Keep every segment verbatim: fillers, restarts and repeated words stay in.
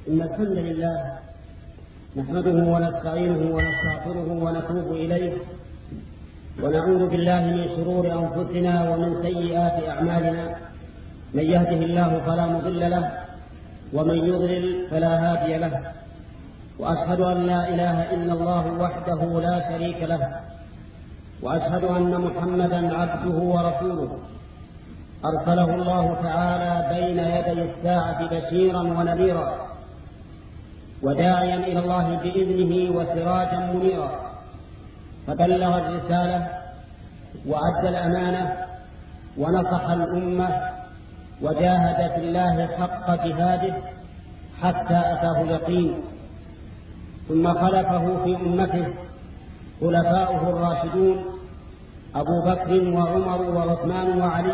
إن الحمد لله نحمده ونستعينه ونستغفره ونتوب إليه، ونعوذ بالله من شرور أنفسنا ومن سيئات أعمالنا. من يهده الله فلا مضل له، ومن يضلل فلا هادي له. وأشهد أن لا إله إلا الله وحده لا شريك له، وأشهد أن محمدا عبده ورسوله أرسله الله تعالى بين يدي الساعة بشيرا ونذيرا، وداعيا إلى الله بإذنه وسراجا منيرا. فبلغ الرسالة وأدى الأمانة ونصح الأمة، وجاهد في الله حق جهاده حتى أتاه اليقين. ثم خلفه في أمته خلفاؤه الراشدون أبو بكر وعمر وعثمان وعلي،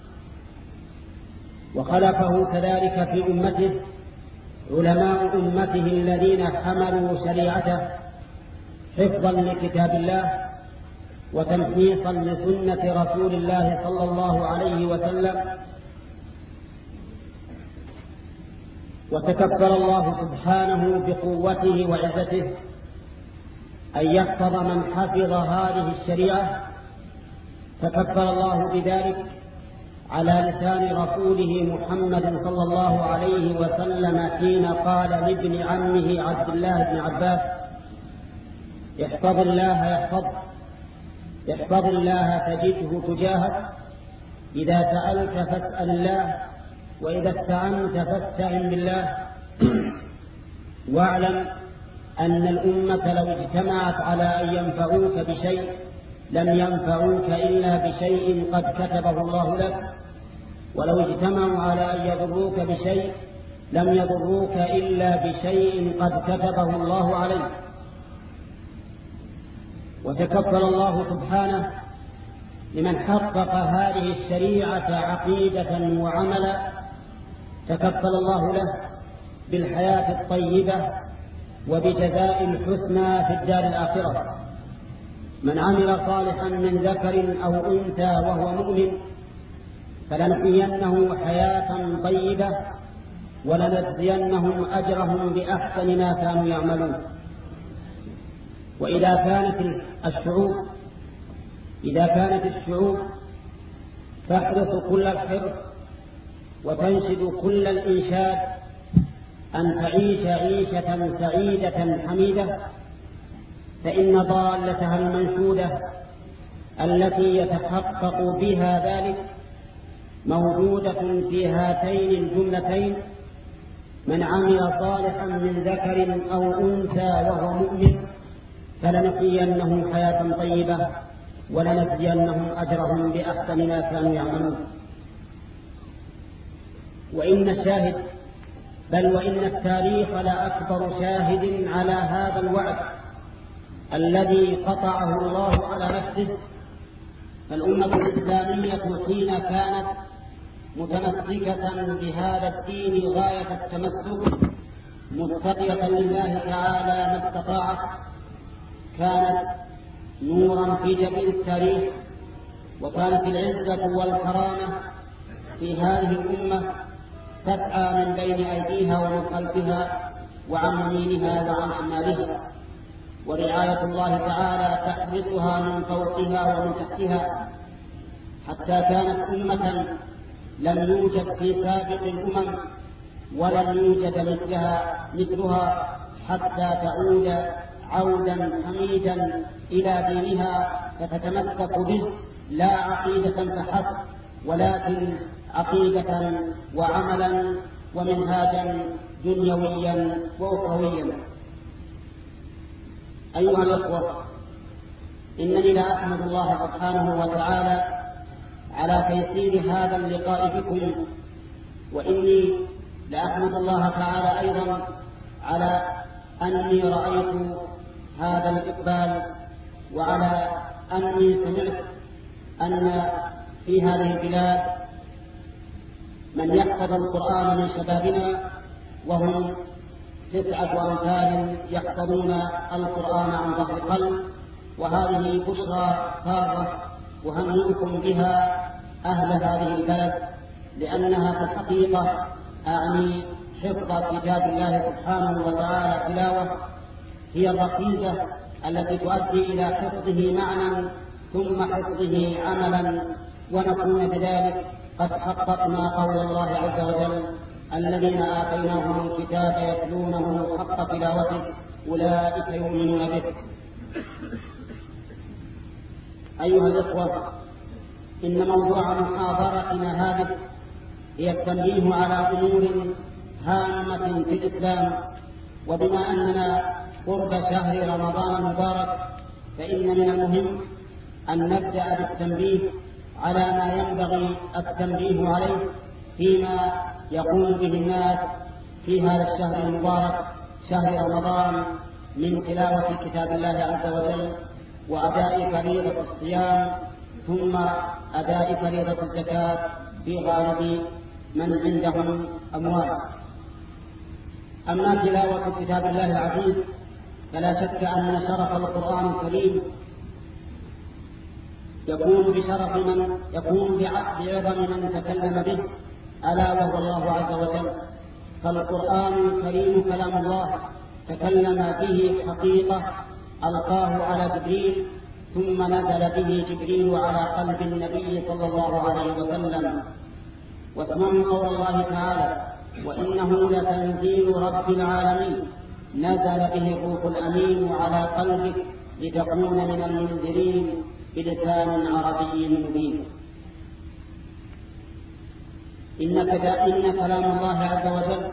وخلفه كذلك في أمته علماء أمته الذين حملوا شريعته حفظا لكتاب الله وتمحيصا لسنة رسول الله صلى الله عليه وسلم. وتكفل الله سبحانه بقوته وعزته أن يحفظ من حفظ هذه الشريعة. تكفل الله بذلك على لسان رسوله محمد صلى الله عليه وسلم حين قال لابن عمه عبد الله بن عباس: احفظ الله يحفظك، احفظ الله تجده تجاهك، إذا سألت فاسأل الله، وإذا استعنت فاستعن بالله. واعلم أن الأمة لو اجتمعت على أن ينفعوك بشيء لم ينفعوك إلا بشيء قد كتبه الله لك، ولو اجتمعوا على أن يضروك بشيء لم يضروك إلا بشيء قد كتبه الله عليك. وتكفل الله سبحانه لمن حقق هذه الشريعة عقيدة وعملا، تكفل الله له بالحياة الطيبة وبجزاء الحسنى في الدار الآخرة. من عمل صالحا من ذكر أو أنثى وهو مؤمن فلنحيينه حياة طيبة ولنجزينهم أجرهم بأحسن ما كانوا يعملون. وإذا كانت الشعوب إذا كانت الشعوب تحرص كل الحرص وتنشد كل الإنشاد أن تعيش عيشة سعيدة حميدة، فإن ضالتها المنشودة التي يتحقق بها ذلك موجودة في هاتين الجملتين: من عمل صالحا من ذكر أو أنثى وهو مؤمن فلنحيينهم حياة طيبة ولنجزينهم أجرهم بأحسن ما كانوا يعملون. وإن الشاهد بل وإن التاريخ لأكبر شاهد على هذا الوعد الذي قطعه الله على نفسه. فالأمة الإسلامية حين كانت متمسكة بهذا الدين غاية التمسك متقية لله تعالى ما استطاعت، كانت نورا في جبين التاريخ، وكانت العزة والكرامة في هذه الأمة تسعى من بين أيديها ومن خلفها وعن يمينها وعن شمالها، ورعاية الله تعالى تحرسها من فوقها ومن تحتها، حتى كانت أمة لم يوجد في سابق الأمم ولم يوجد مثلها مثلها حتى تعود عودا حميدا إلى دينها فتتمسك به، لا عقيدة فحسب ولكن عقيدة وعملا ومنهاجا دنيويا وأخرويا. أيها الأخوة، إنني لأحمد الله سبحانه وتعالى على تيسير هذا اللقاء بكم، وإني لأحمد الله تعالى أيضا على أني رأيت هذا الإقبال، وعلى أني سمعت أن في هذه البلاد من يحفظ القرآن من شبابنا، وهم تسعة أمثال يحفظون القرآن عن ظهر قلب، وهذه بشرى سارة أهنئكم بها أهل هذه البلد، لأنها في الحقيقة أعني حفظ كتاب الله سبحانه وتعالى تلاوة هي الركيزة التي تؤدي إلى حفظه معنى ثم حفظه عملا، ونكون بذلك قد حققنا قول الله عز وجل: الذين آتيناهم الكتاب يتلونه حق تلاوته أولئك يؤمنون به. أيها الإخوة، إن موضوع محاضرتنا هذه هي التنبيه على أمور هامة في الإسلام، وبما أننا قرب شهر رمضان المبارك فإن من المهم أن نبدأ بالتنبيه على ما ينبغي التنبيه عليه فيما يقوم به الناس في هذا الشهر المبارك شهر رمضان من تلاوة كتاب الله عز وجل، وأداء فريضة الصيام، ثم أداء فريضة الزكاة في غالب من عندهم أموال. أما تلاوة كتاب الله العزيز فلا شك أن شرف القرآن الكريم يكون بشرف من يكون بعظم من تكلم به، ألا وهو الله عز وجل. فالقرآن الكريم كلام الله تكلم به حقيقة ألقاه على جبريل، ثم نزل به جبريل على قلب النبي صلى الله عليه وسلم. واسمعوا قول الله تعالى: وإنه لتنزيل رب العالمين نزل به الروح الأمين على قلبك لتكون من المنذرين بلسان عربي مبين. إن إن كلام الله عز وجل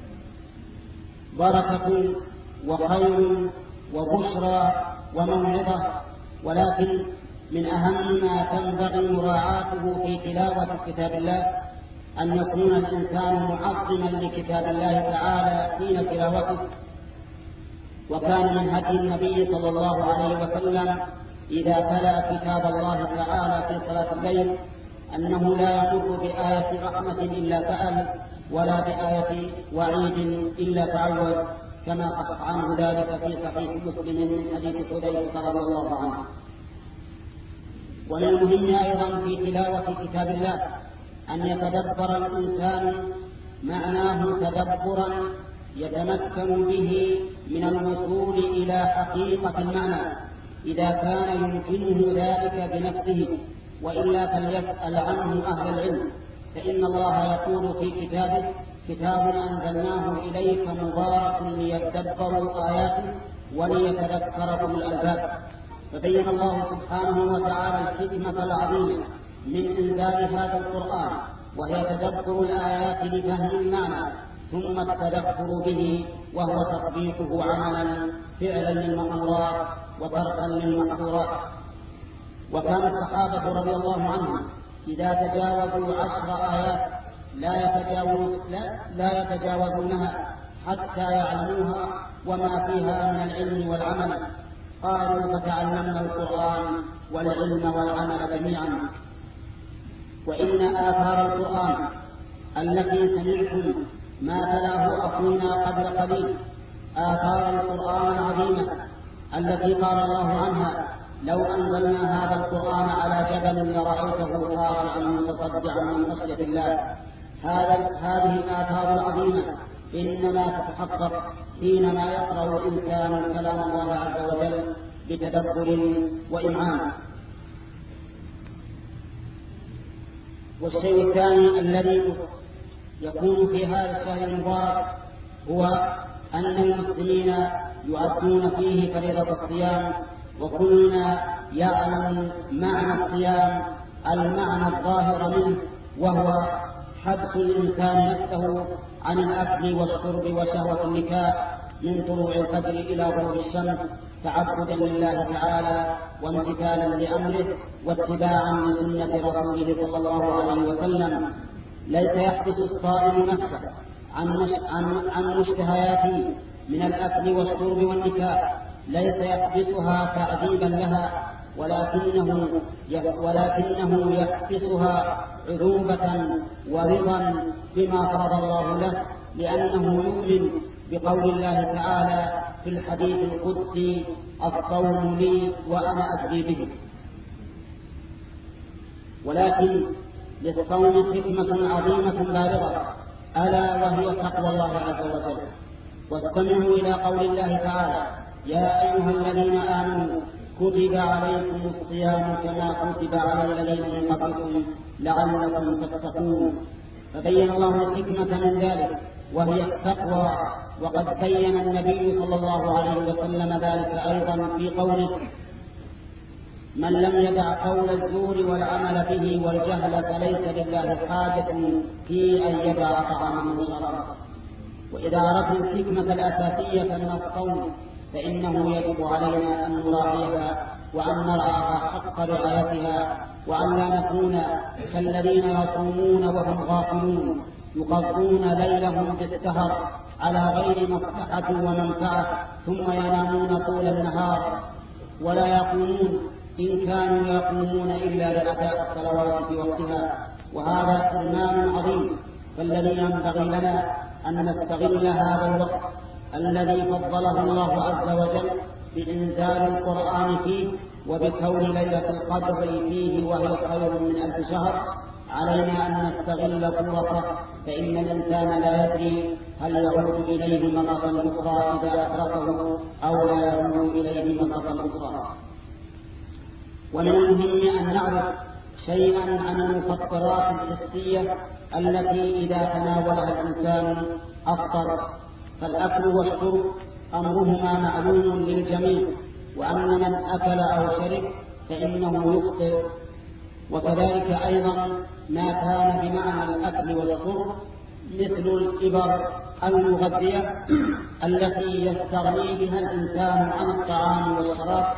بركة وخير وبشرى وموعظة، ولكن من أهم ما تنبغي مراعاته في تلاوة كتاب الله أن يكون الإنسان معظما لكتاب الله تعالى حين تلاوته. وكان من هدي النبي صلى الله عليه وسلم إذا تلا كتاب الله تعالى في صلاة الليل أنه لا يمر بآية رحمة إلا سأل، ولا بآية وعيد إلا تعوذ، كما قطع عنه ذلك في صحيح مسلم من حديث حذيفة رضي الله عنه. ومن المهم أيضا في تلاوة كتاب الله أن يتدبر الإنسان معناه تدبرا يتمكن به من الوصول إلى حقيقة المعنى إذا كان يمكنه ذلك بنفسه، وإلا فليسأل عنه أهل العلم، فإن الله يقول في كتابه: كتاب أنزلناه إليك مبارك ليتدبروا آياته وليتذكر أولو الألباب. فبين الله سبحانه وتعالى الحكمة العظيمة من إنزال هذا القرآن، وهي تدبر الآيات لفهم المعنى ثم التدبر به، وهو تطبيقه عملا فعلا للمأمورات وتركا للمحظورات. وكان الصحابة رضي الله عنهم إذا تجاوزوا عشر آيات لا يتجاوز لا, لا يتجاوزونها حتى يعلموها وما فيها من العلم والعمل. قالوا: فتعلمنا القرآن والعلم والعمل جميعا. وإن آثار القرآن التي سمعتم ما تلاه أخونا قبل قليل آثار القرآن العظيمة التي قال الله عنها: لو أنزلنا هذا القرآن على جبل لرأيته خاشعا متصدعا من خشية الله. هذه الآثار العظيمة إنما تتحقق حينما يقرأ الإنسان كلام الله عز وجل بتدبر وإمعان. والشيء الثاني الذي يكون في هذا الشهر المبارك هو أن المسلمين يؤدون فيه فريضة الصيام، وكلنا يعلم معنى الصيام المعنى الظاهر منه، وهو حبس الإنسان نفسه عن الأكل والشرب وشهوة النكاح من طلوع الفجر إلى غروب الشمس، تعبدا لله تعالى وامتثالا لأمره واتباعا لسنة رسوله صلى الله عليه وسلم. ليس يحبس الصائم نفسه عن عن عن مشتهياته من الأكل والشرب والنكاح، ليس يحبسها تعذيبا لها، ولكنه ولكنه يحبسها عذوبة ورضا بما فرض الله له، لأنه يؤمن بقول الله تعالى في الحديث القدسي: الصوم لي وأنا أجزي به. ولكن للصوم حكمة عظيمة بالغة، ألا وهي تقوى الله عز وجل. واستمعوا إلى قول الله تعالى: يا أيها الذين آمنوا كتب عليكم الصيام كما كتب على الذين من قبلكم لعلكم تتقون. فبين الله الحكمة من ذلك وهي التقوى، وقد بين النبي صلى الله عليه وسلم ذلك أيضا في قوله: من لم يدع قول الزور والعمل به والجهل فليس لله حاجة في أن يدع طعامه وشرابه. وإذا عرفنا الحكمة الأساسية من الصوم فإنه يجب علينا أن نراعيها وأن نرعاها حق رعايتها، وأن لا نكون كالذين يصومون وهم غافلون يقضون ليلهم بالسهر على غير مصلحة ومنفعة ثم ينامون طول النهار ولا يقومون، إن كانوا يقومون إلا لأداء الصلوات في وقتها، وهذا حرمان عظيم. فالذي ينبغي لنا أن نستغل هذا الوقت الذي فضله الله عز وجل بإنزال القرآن فيه وبكون ليلة القدر فيه وهي خير من ألف شهر، علينا أن نستغل قوته، فإن الإنسان لا يدري هل يعود إليه مرة أخرى إذا أدركه أو لا يعود إليه مرة أخرى. ومن المهم أن نعرف شيئا عن المفطرات الحسية التي إذا تناولها الإنسان أفطر. فالأكل والشرب أمرهما معلوم للجميع، وأن من أكل أو شرب فإنه يفطر. وكذلك أيضا ما كان بمعنى الأكل والشرب مثل الإبر المغذية التي يستغني بها الإنسان عن الطعام والشراب.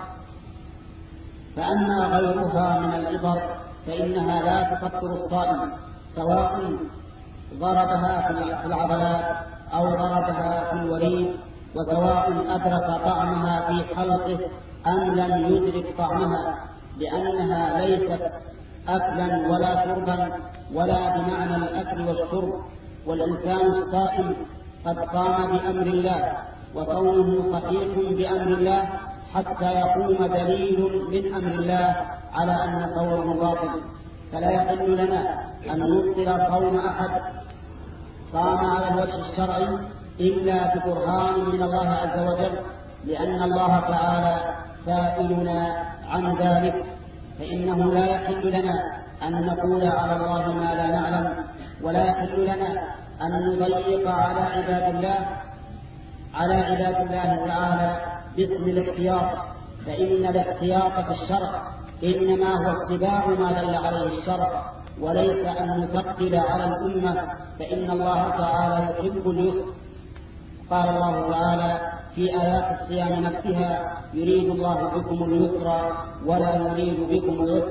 فأما غيرها من الإبر فإنها لا تفطر الصائم، سواء ضربها في العضلات أو ضربها في الوريد، وسواء أدرك طعمها في حلقه أم لم يدرك طعمها، لأنها ليست أكلا ولا شربا ولا بمعنى الأكل والشرب. والإنسان الصائم قد قام بأمر الله، وصومه صحيح بأمر الله حتى يقوم دليل من أمر الله على أن صومه باطل. فلا يحل لنا أن نبطل صوم أحد صام على الوجه الشرعي إلا ببرهان من الله عز وجل، لأن الله تعالى سائلنا عن ذلك. فإنه لا يحل لنا أن نقول على الله ما لا نعلم، ولا يحل لنا أن نضيق على عباد الله على عباد الله تعالى باسم الاحتياط، فإن الاحتياط في الشرع إنما هو اتباع ما دل عليه الشرع، وليس أن نثقل على الأمة، فإن الله تعالى يحب اليسر. قال الله تعالى في آيات الصيام نفسها: يريد الله بكم اليسر ولا يريد بكم العسر.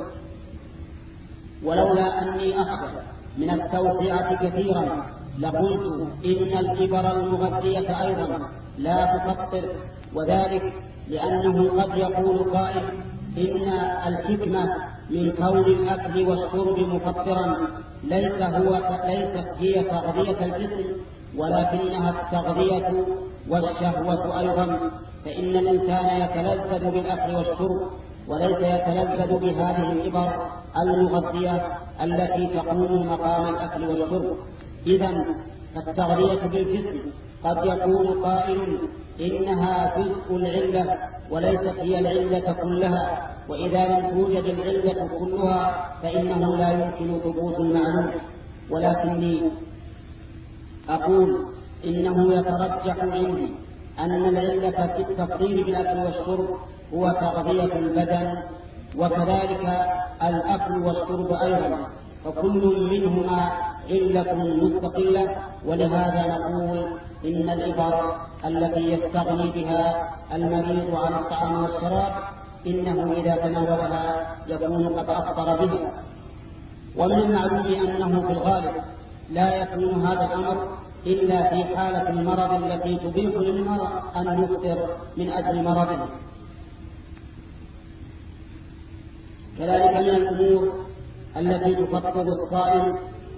ولولا أني أخشى من التوسعة كثيرا لقلت إن الإبر المغذية أيضا لا تفطر، وذلك لأنه قد يقول قائل إن الحكمة من كون الأكل والشرب مفطرا ليس هو ليست هي تغذية الجسم، ولكنها التغذية والشهوة أيضا. فإن الإنسان يتلذذ بالأكل والشرب وليس يتلذذ بهذه الإبر المغذية التي تقوم مقام الأكل والشرب. إذن فالتغذية بالجسم قد يكون قائل إنها جزء العلة وليست هي العلة كلها، وإذا لم توجد العلة كلها فإنه لا يمكن ثبوت المعلوم. ولكني أقول إنه يترجح عندي أن العلة في التفطير بالأكل والشرب هو تغذية البدن، وكذلك الأكل والشرب أيضا، فكل منهما علة مستقلة. ولهذا نقول إن الإبر التي يستغني بها المريض عن الطعام والشراب إنه إذا تناولها يكون قد أفطر بها. ومن المعلوم أنه في الغالب لا يكون هذا الأمر إلا في حالة المرض التي تبيح للمرء أن يفطر من أجل مرضه. كذلك من الأمور التي تفطر الصائم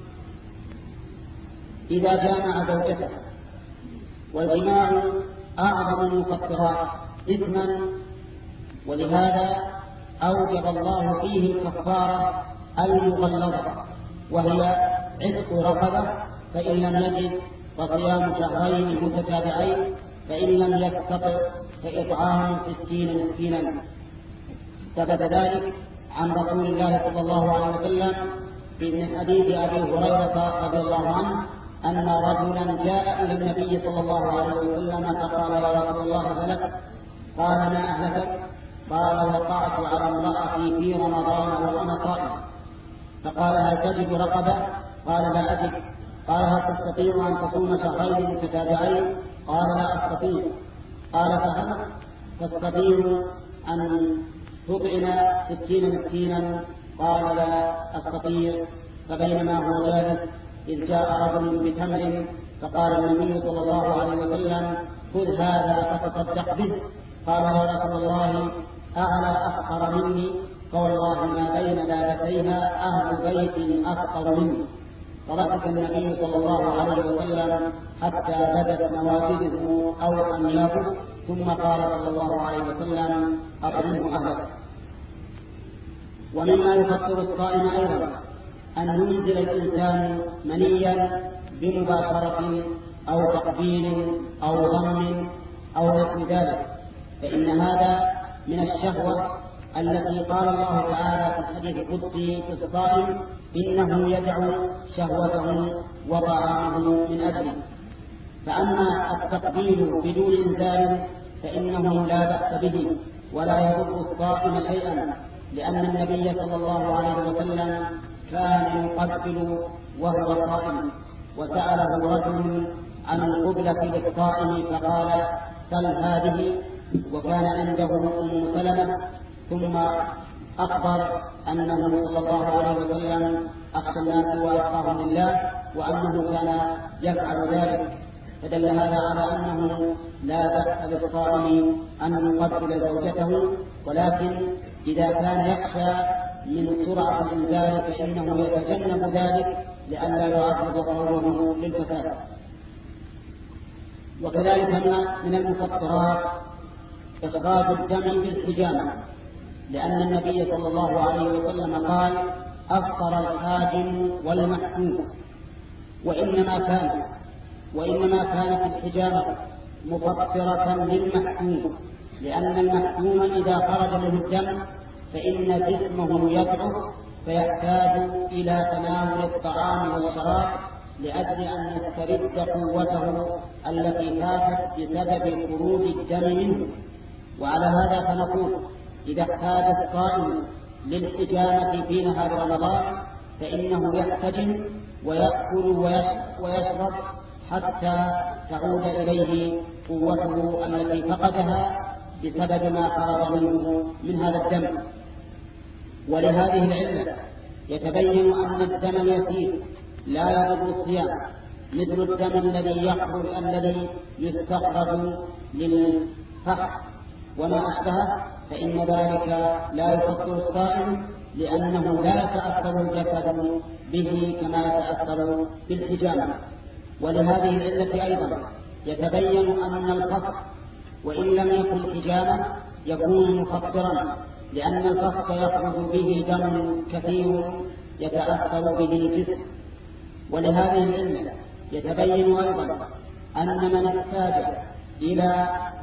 إذا جامع زوجته، والجماع أعظم المفطرات إثما، ولهذا أوجب الله فيه الكفارة المغلظة، وهي عتق رقبة فإن لم يجد فصيام شهرين متتابعين، فإن لم يستطع فإطعام ستين مسكينا. ثبت ذلك عن رسول الله صلى الله عليه وسلم في حديث أبي هريرة رضي الله عنه أن رجلا جاء إلى النبي صلى الله عليه وسلم فقال: يا رسول الله هلكت. قال: ما أهلكت؟ قال: وقعت على امرأتي في رمضان وأنا صائم. فقال: هل تجد رقبة؟ قال: لا أجد. قال: هل تستطيع أن تصوم شهرين متتابعين؟ قال: لا أستطيع. قال: فهل تستطيع أن تطعم ستين مسكينا؟ قال: لا أستطيع. فبينما هو جالس إذ جاء رجل بتمر، فقال النبي صلى الله عليه وسلم: خذ هذا فتصدق به. قال: يا رسول الله، أعلى أفقر مني؟ فوالله ما بين لابتيها أهل بيت أفقر مني. فضحك النبي صلى الله عليه وسلم حتى بدت نواجذه أو أنيابه، ثم قال صلى الله عليه وسلم: أطعمه أهلك. ومما يفطر الصائم أيضا أن ينزل الإنسان منيا بمباشرة أو تقبيل أو ضم أو نحو ذلك، فإن هذا من الشهوة التي قال الله تعالى في الحديث القدسي في الصائم: إنه يدعو شهوته وطعامه من أجله. فأما التقبيل بدون إنزال فإنه لا بأس به ولا يضر الصائم شيئا، لأن النبي صلى الله عليه وسلم كان يقبل وهو صائم، وسأله رجل عن القبلة للصائم فقال: سل هذه. وكان عنده أم سلمة، ثم أخبر أنه صلى الله عليه وسلم أخشى الناس وأتقاهم لله، وأنه كان يفعل ذلك، فدل هذا على أنه لا بأس للصائم أن يقبل زوجته، ولكن إذا كان يخشى من سرعة الإنزال فإنه يتجنب ذلك لئلا يعرض قوله للفساد. وكذلك من المفطرات إخراج الدم بالحجامة، لأن النبي صلى الله عليه وسلم قال: أفطر الحاجم والمحجوم. وإنما كان وإنما كانت الحجامة مفطرة للمحجوم، لأن المحجوم إذا خرج منه الدم فإن جسمه يضعف فيحتاج إلى تناول الطعام والشراب لأجل أن يسترد قوته التي فاتت بسبب خروج الدم منه. وعلى هذا فنقول: إذا احتاج الصائم للحجامة في نهار رمضان فإنه يحتجم ويأكل ويشرب حتى تعود إليه قوته التي فقدها بسبب ما خرج منه من هذا الدم. ولهذه العلة يتبين أن الدم اليسير لا يضر الصيام، مثل الدم الذي يخرج الذي يستخرج للفحم وما أشبهه، فإن ذلك لا يفطر الصائم، لأنه لا يتأثر الجسد به كما يتأثر بالحجامة. ولهذه العلة أيضا يتبين أن الفسق وإن لم يكن حجامة يكون مفطرا، لأن الفسق يخرج به دم كثير يتأثر به الجسم. ولهذه العلة يتبين أيضا أن من احتاج إلى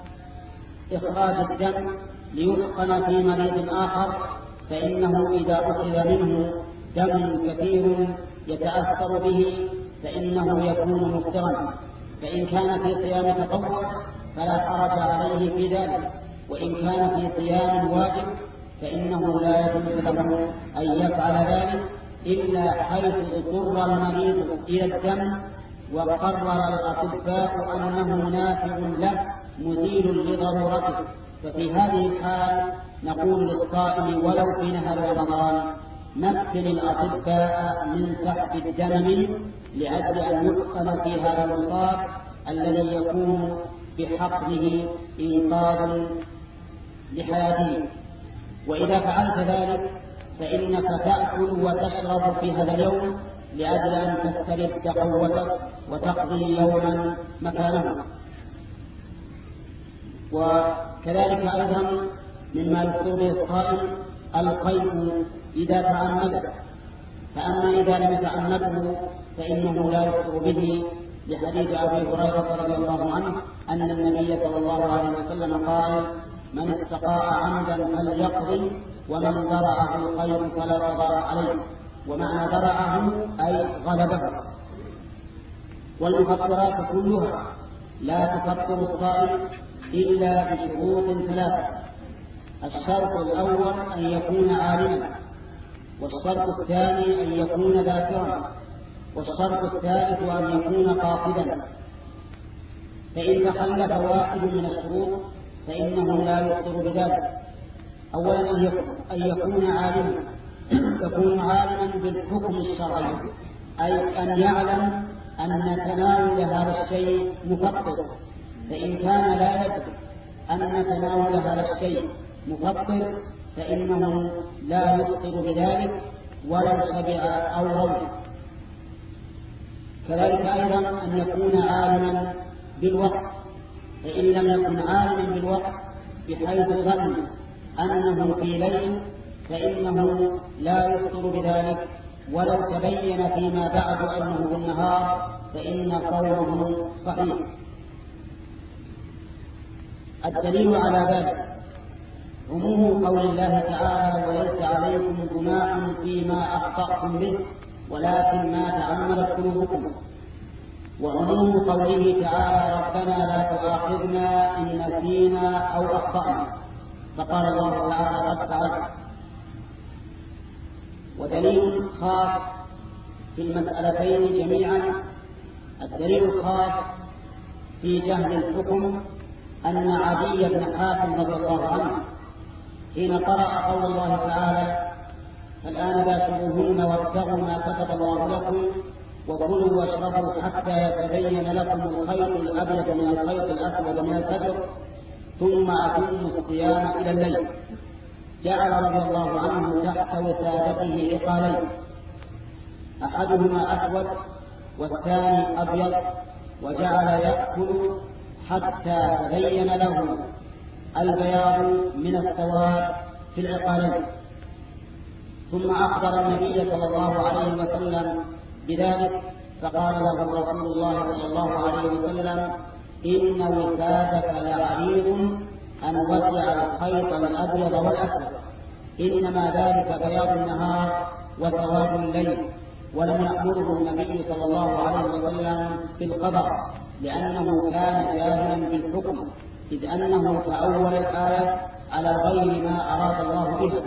إخراج الدم ليحقن في مريض آخر فإنه إذا أخذ منه دم كثير يتأثر به فإنه يكون مفطرا، فإن كان في صيام تطوع فلا حرج عليه في ذلك، وإن كان في صيام واجب فإنه لا يجوز له أن يفعل ذلك إلا حيث اضطر المريض إلى الدم وقرر الأطباء أنه نافع له مزيل لضرورته، ففي هذه الحال نقول للصائم ولو في نهار رمضان: مكن الأطباء من سحب الدم منه لأجل أن يحقن في هذا المصاب الذي يكون بحقنه إنقاذ لحياته. وإذا فعلت ذلك فإنك تأكل وتشرب في هذا اليوم لأجل أن تسترد قوتك وتقضي يوما مكانه. وكذلك أيضا مما يفطر به الصائم القيء إذا تعمد، فأما إذا لم يتعمده فإنه لا يفطر به، لحديث أبي هريرة رضي الله عنه أن النبي صلى الله عليه وسلم قال: من استقاء عمدا فليقضي، ومن ذرعه الخير فلا تضرع عليه. ومعنى ذرعه أي غلبه. والمفطرات كلها لا تفطر الصائم إلا بشروط ثلاثة: الشرط الأول أن يكون عالما، والشرط الثاني أن يكون ذاكرا، والشرط الثالث أن يكون قاصدا. فإن تخلف واحد من الشروط فإنه لا يفطر بذلك. أولا أن يكون عالما، يكون عالما بالحكم الشرعي، أي أن يعلم أن تناول هذا الشيء مفطر. فإن كان لا يدري أن تناول هذا الشيء مفطر فإنه لا يفطر بذلك ولو شبع أو روى. كذلك أيضا أن يكون عالما بالوقت، فإن لم يكن عالما بالوقت بحيث ظن أنه في ليل فإنه لا يفطر بذلك، ولو تبين فيما بعد أنه بالنهار فإن صومه صحيح. الدليل على ذلك عموم قول الله تعالى: وليس عليكم جناح فيما أخطأتم به ولكن ما تعمدت قلوبكم. وعموم قوله تعالى: ربنا لا تؤاخذنا إن نسينا أو أخطأنا، فقال الله تعالى: قد فعلت. ودليل خاص في المسألتين جميعا: الدليل الخاص في جهل الحكم أن عدي بن حاتم رضي الله عنه حين قرأ قول الله تعالى: فالآن باشروهن وابتغوا ما كتب الله لكم وكلوا واشربوا حتى يتبين لكم الخيط الأبيض من الخيط الأسود من الفجر ثم أتموا الصيام إلى الليل، جعل رضي الله عنه تحت وسادته عقالين، أحدهما أسود والثاني أبيض، وجعل يأكل حتى تبين له البياض من السواد في العقالين. ثم أخبر النبي صلى الله عليه وسلم بذلك، فقال له رسول الله صلى الله عليه وسلم: إن وسادك لعريض أن وسع الخيط الأبيض والأسود، إنما ذلك بياض النهار وسواد الليل. ولم يأمره النبي صلى الله عليه وسلم بالقضاء لأنه كان جاهلا بالحكم، إذ أنه تأول الآية على غير ما أراد الله به.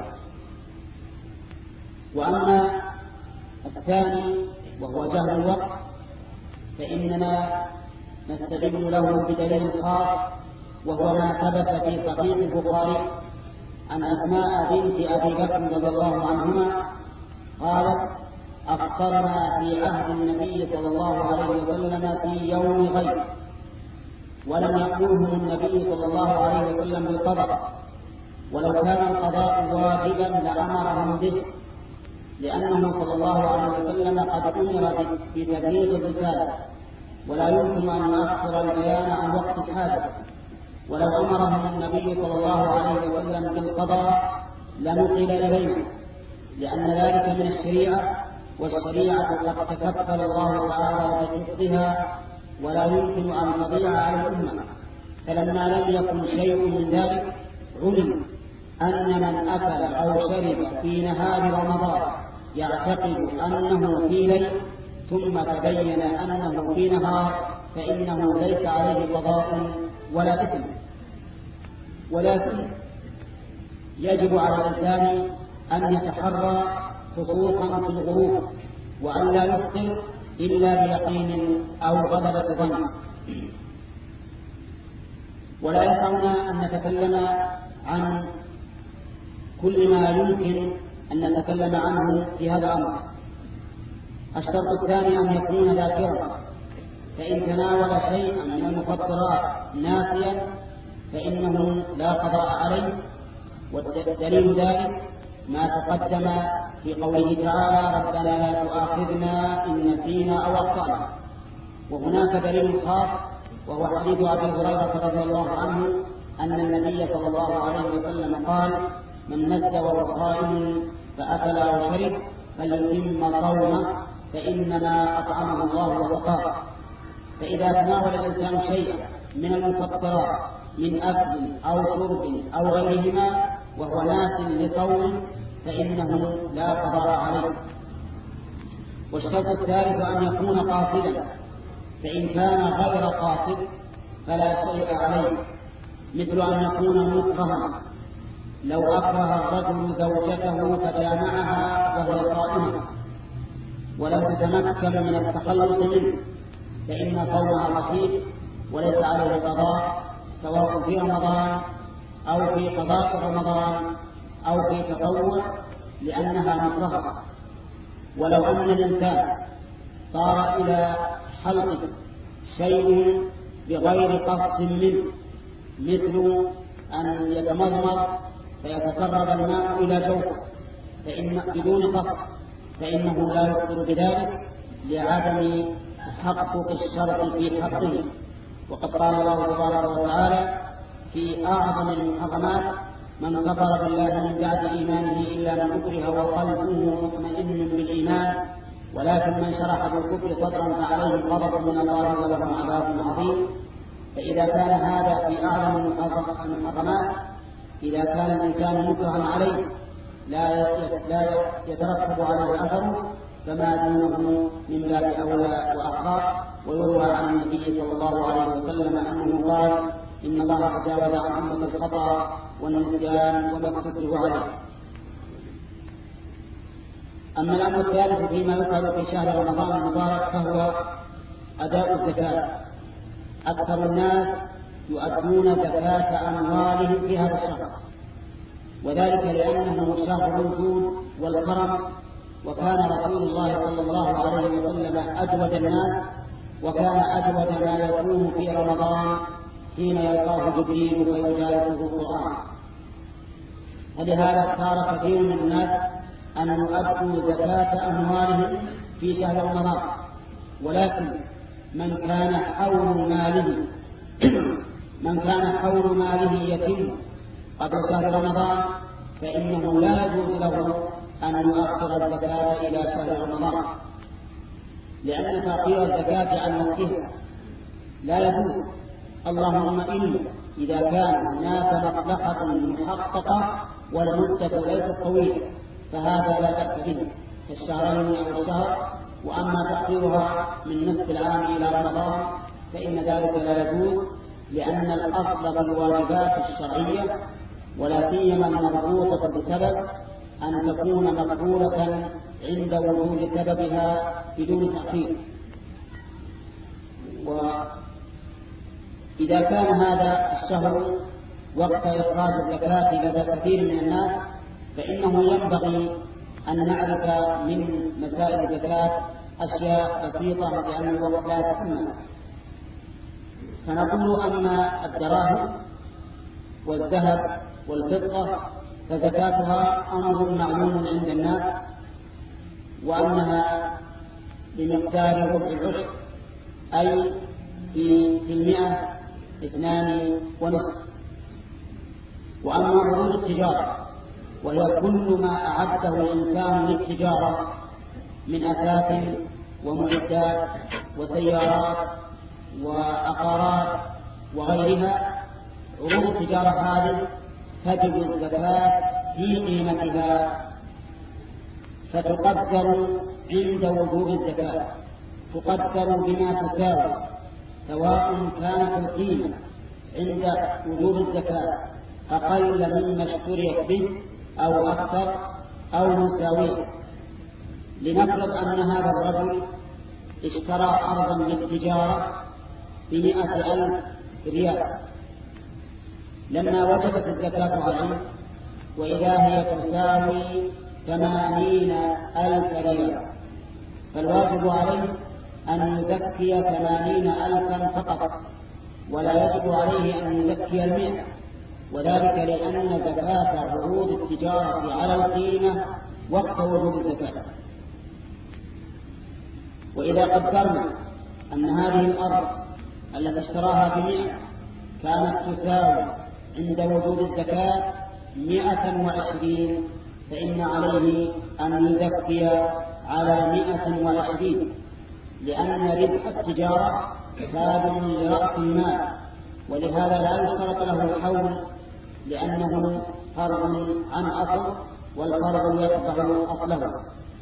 وأما الثاني وهو جهل الوقت فإننا نستدل له بدليل خاص، وهو ما ثبت في صحيح البخاري عن أسماء بنت أبي بكر رضي الله عنهما قالت: أفطرنا في عهد النبي صلى الله عليه وسلم في يوم غيب، ولم يأمرهم النبي صلى الله عليه وسلم بالقضاء، ولو كان القضاء واجبا لأمرهم به، لأنه صلى الله عليه وسلم قد أمر بتبليغ الرسالة، ولا يمكن أن يؤخر البيان عن وقت الحاجة. ولو أمرهم النبي صلى الله عليه وسلم بالقضاء لنقل إليهم، لأن ذلك من الشريعة، والشريعة قد تكفل الله تعالى بحفظها ولا يمكن أن تضيع على الأمة. فلما لم يكن شيء من ذلك علم أن من أكل أو شرب في نهار رمضان يعتقد أنه في ليل ثم تبين أنه في نهار فإنه ليس عليه قضاء ولا إثم، ولكن يجب على الإنسان أن يتحرى خصوصا في الغروب، وأن لا يفطر إلا بيقين أو غلبة ظن. ولا يسعنا أن نتكلم عن كل ما يمكن أن نتكلم عنه في هذا الأمر. الشرط الثاني أن يكون ذاكرا، فإن تناول شيئا من المفطرات ناسيا فإنه لا قضاء عليه. والدليل ذلك ما تقدم في قوله تعالى: ربنا لا تؤاخذنا إن نسينا أو أخطأنا. وهناك دليل خاص وهو حديث أبي هريرة رضي الله عنه أن النبي صلى الله عليه وسلم قال: من مس وهو صائم فأكل أو شرب فليتم صومه فإنما أطعمه الله وسقاه. فإذا تناول الإنسان شيئا من المفطرات من أكل أو شرب أو غيرهما وهو ناس لصوم فإنه لا قضاء عليه. والشرط الثالث أن يكون قاصدا، فإن كان غير قاصد فلا شيء عليه، مثل أن يكون مكرها، لو أكره الرجل زوجته فجامعها وهي صائمة ولم تتمكن من التخلص منه فإن صومها خفيف وليس عليه قضاء، سواء في رمضان أو في قضاء رمضان أو في تطوع، لأنها مكرهة. ولو أن الإنسان صار إلى حلق شيء بغير قصد منه، مثل أن يتمضمض فيتسرب الماء إلى جوفه فإن بدون قصد فإنه لا يفطر بذلك لعدم تحقق الشرط في حقه. وقد قال الله تبارك وتعالى في أعظم المحرمات: من كفر بالله من بعد إيمانه إلا من أكره وقلبه مطمئن بالإيمان ولكن من شرح بالكفر صدرا فعليهم غضب من الله ولهم عذاب عظيم. فإذا كان هذا في أعظم المحرمات، إذا كان الإنسان مكرها عليه لا يترتب عليه أثره، فما دونه من باب أولى وأحرى. ويروى عن النبي صلى الله عليه وسلم أنه قال: إن الله تجاوز عن أمة الخطأ والنسيان وما اكتسبوا عليه. أما الأمر الثالث فيما يفعل في شهر رمضان المبارك فهو أداء الزكاة. أكثر الناس يؤدون زكاة أموالهم في هذا الشهر، وذلك لأنه شهر الجود والكرم، وكان رسول الله صلى الله عليه وسلم أجود الناس، وكان أجود ما يكون في رمضان حين يلقاه جبريل ويجالسه القرآن. ولهذا اختار كثير من الناس أن يؤدوا زكاة أموالهم في شهر رمضان، ولكن من كان حول ماله من كان حول ماله يتم قبل شهر رمضان فإنه لا يجوز له أن يؤخر الزكاة إلى شهر رمضان، لأن تأخير الزكاة عن وقتها لا يجوز، اللهم إلا إذا كان هناك مصلحة محققة والمدة ليست طويلة فهذا لا بأس به كالشهرين أو الشهر. وأما تأخيرها من نصف العام إلى رمضان فإن ذلك لا يجوز، لأن الأصل بالواجبات الشرعية ولا سيما المربوطة بسبب أن تكون مقبولة عند وجود سببها بدون تأخير. وإذا كان هذا الشهر وقت إخراج الزكاة لدى كثير من الناس فإنه ينبغي أن نعرف من مسائل الزكاة أشياء بسيطة لأن الوقت لا يتحمل. فنقول أما الدراهم والذهب والفضة فزكاتها أمر معلوم عند الناس، وأنها بمقدار ربع العشر، أي في في المئة اثنان ونصف. وأما عروض التجارة وهي كل ما أعده الإنسان للتجارة من أثاث ومعدات وسيارات وعقارات وغيرها، عروض التجارة هذه تجب الزكاة في قيمتها فتقدر عند وجوب الزكاة، تقدر بما تساوي، سواء كانت القيمة عند وجوب الزكاة أقل مما اشتريت به أو أكثر أو مساوية. لنفرض أن هذا الرجل اشترى أرضا للتجارة بمئة ألف ريال، لما وجبت الزكاة عليه وإذا هي تساوي ثمانين ألف ريال، فالواجب عليه أن يزكي ثمانين ألفا فقط، ولا يجب عليه أن يزكي المئة، وذلك لأن زكاة عروض التجارة على القيمة وقت وجوب الزكاة. وإذا قدرنا أن هذه الأرض التي اشتراها بمئة كانت تساوي عند وجود الزكاة مئة وعشرين، فإن عليه أن يزكي على مئة وعشرين، لأن ربح التجارة تابع لرأس المال، ولهذا لا يشترط له حول، لأنه فرض عن أصل، والفرض يتبع أصله.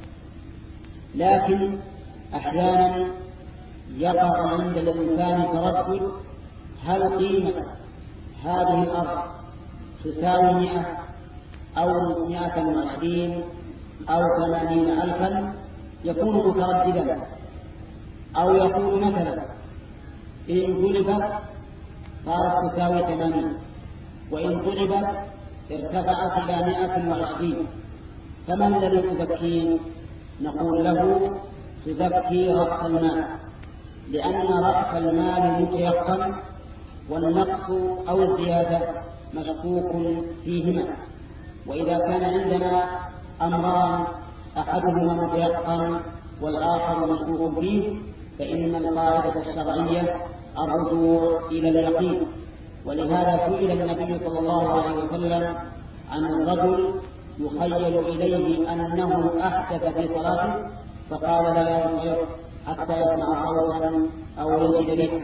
لكن أحيانا يقع عند الإنسان تردد: هل قيمة هذه الأرض تساوي مئة أو مئة وعشرين أو ثمانين ألفا؟ يكون مترددا، أو يقول مثلا: إن جلبت صارت تساوي ثمانين، وإن جلبت ارتفعت إلى مئة وعشرين، فمن الذي تزكين؟ نقول له: تزكي رأس المال، لأن رأس المال متيقن، والنقص أو الزيادة مشكوك فيهما. وإذا كان عندنا أمران أحدهما متيقن والآخر مشكوك فيه، فإن القاعدة الشرعية الرجوع إلى اليقين. ولهذا سئل النبي صلى الله عليه وسلم عن الرجل يخيل إليه أنه أحدث في صلاته، فقال: لا ينصرف حتى يسمع صوتا أو يجد ريحا.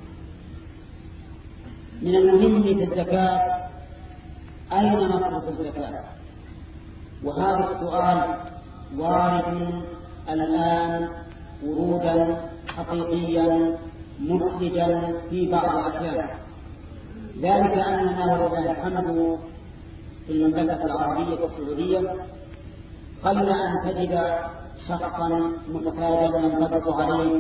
من المهم في الزكاة: أين نصرف الزكاة؟ وهذا السؤال وارد الآن ورودا حقيقيا محرجا في بعض الأحيان، ذلك أننا ولله الحمد في المملكة العربية السعودية قل أن تجد شخصا محتاجا ينطبق عليه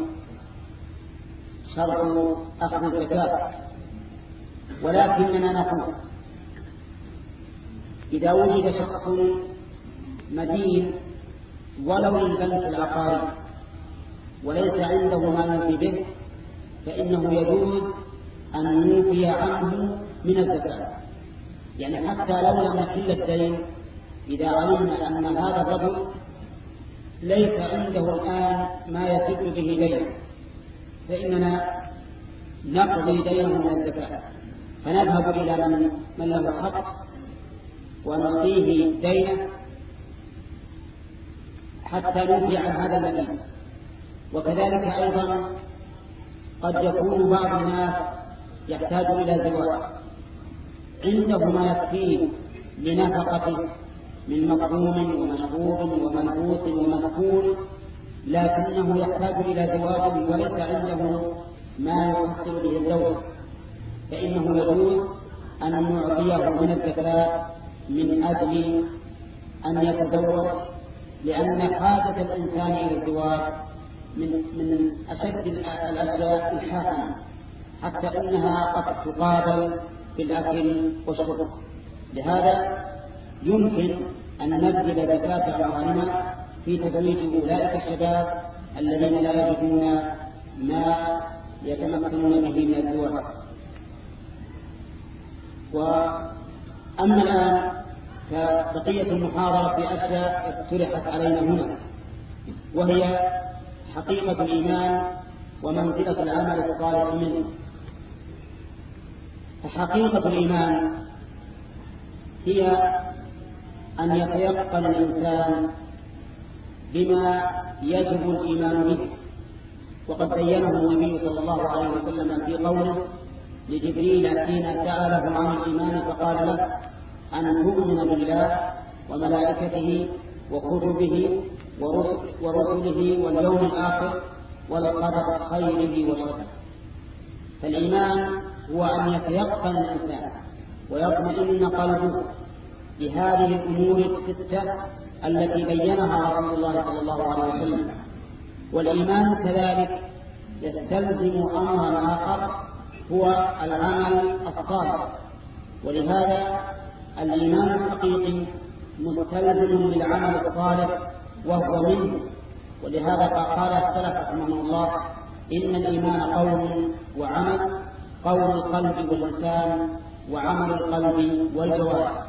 شرط أخذ الزكاة، ولكننا نقول: إذا وجد شخص مدين ولو للبنك العقاري وليس عنده ما يوفي به، فإنه يجوز أن يوفي عنه من الزكاة. يعني حتى لو لم يحل الدين، إذا علمنا أن هذا الرجل ليس عنده الآن ما يسد به دينه، فإننا نقضي دينه من الزكاة، فنذهب إلى من, من له حق ونعطيه دينه حتى نوفي عن هذا المدين. وكذلك أيضا قد يكون بعض الناس يحتاج إلى زواج، عنده ما يكفيه لنفقته من مطعوم ومشروب وملبوس ومسكون، لكنه يحتاج إلى زواج وليس عنده ما يحصل به الزوج، فإنه يجوز أن نعطيه من الزكاة من أجل أن يتزوج، لأن حاجة الإنسان إلى الزواج من من أشد الأشياء الحاسمة، حتى إنها قد تقابل بالأكل والشرب. لهذا يمكن أن نبذل زكاة أموالنا في تزويج أولئك الشباب الذين لا يجدون ما يتمكنون به من الزواج. وأما الآن فبقية المحاضرة في أشياء اقترحت علينا هنا، وهي حقيقة الإيمان ومنزلة العمل الصالح منه. فحقيقة الإيمان هي أن يتيقن الإنسان بما يجب الإيمان به، وقد بينه النبي صلى الله عليه وسلم في قوله لجبريل حين سأله عن الإيمان فقال له: أن تؤمن بالله وملائكته وكتبه ورسله واليوم الآخر والقدر خيره وشره. فالإيمان هو أن يتيقن الإنسان ويطمئن قلبه بهذه الأمور الستة التي بينها رسول الله صلى الله عليه وسلم. والإيمان كذلك يستلزم أمرا آخر هو العمل الصالح، ولهذا الإيمان الحقيقي مستلزم للعمل الصالح وهو منه. ولهذا قال السلف رحمه الله: إن الإيمان قول وعمل، قول القلب واللسان وعمل القلب والجوارح.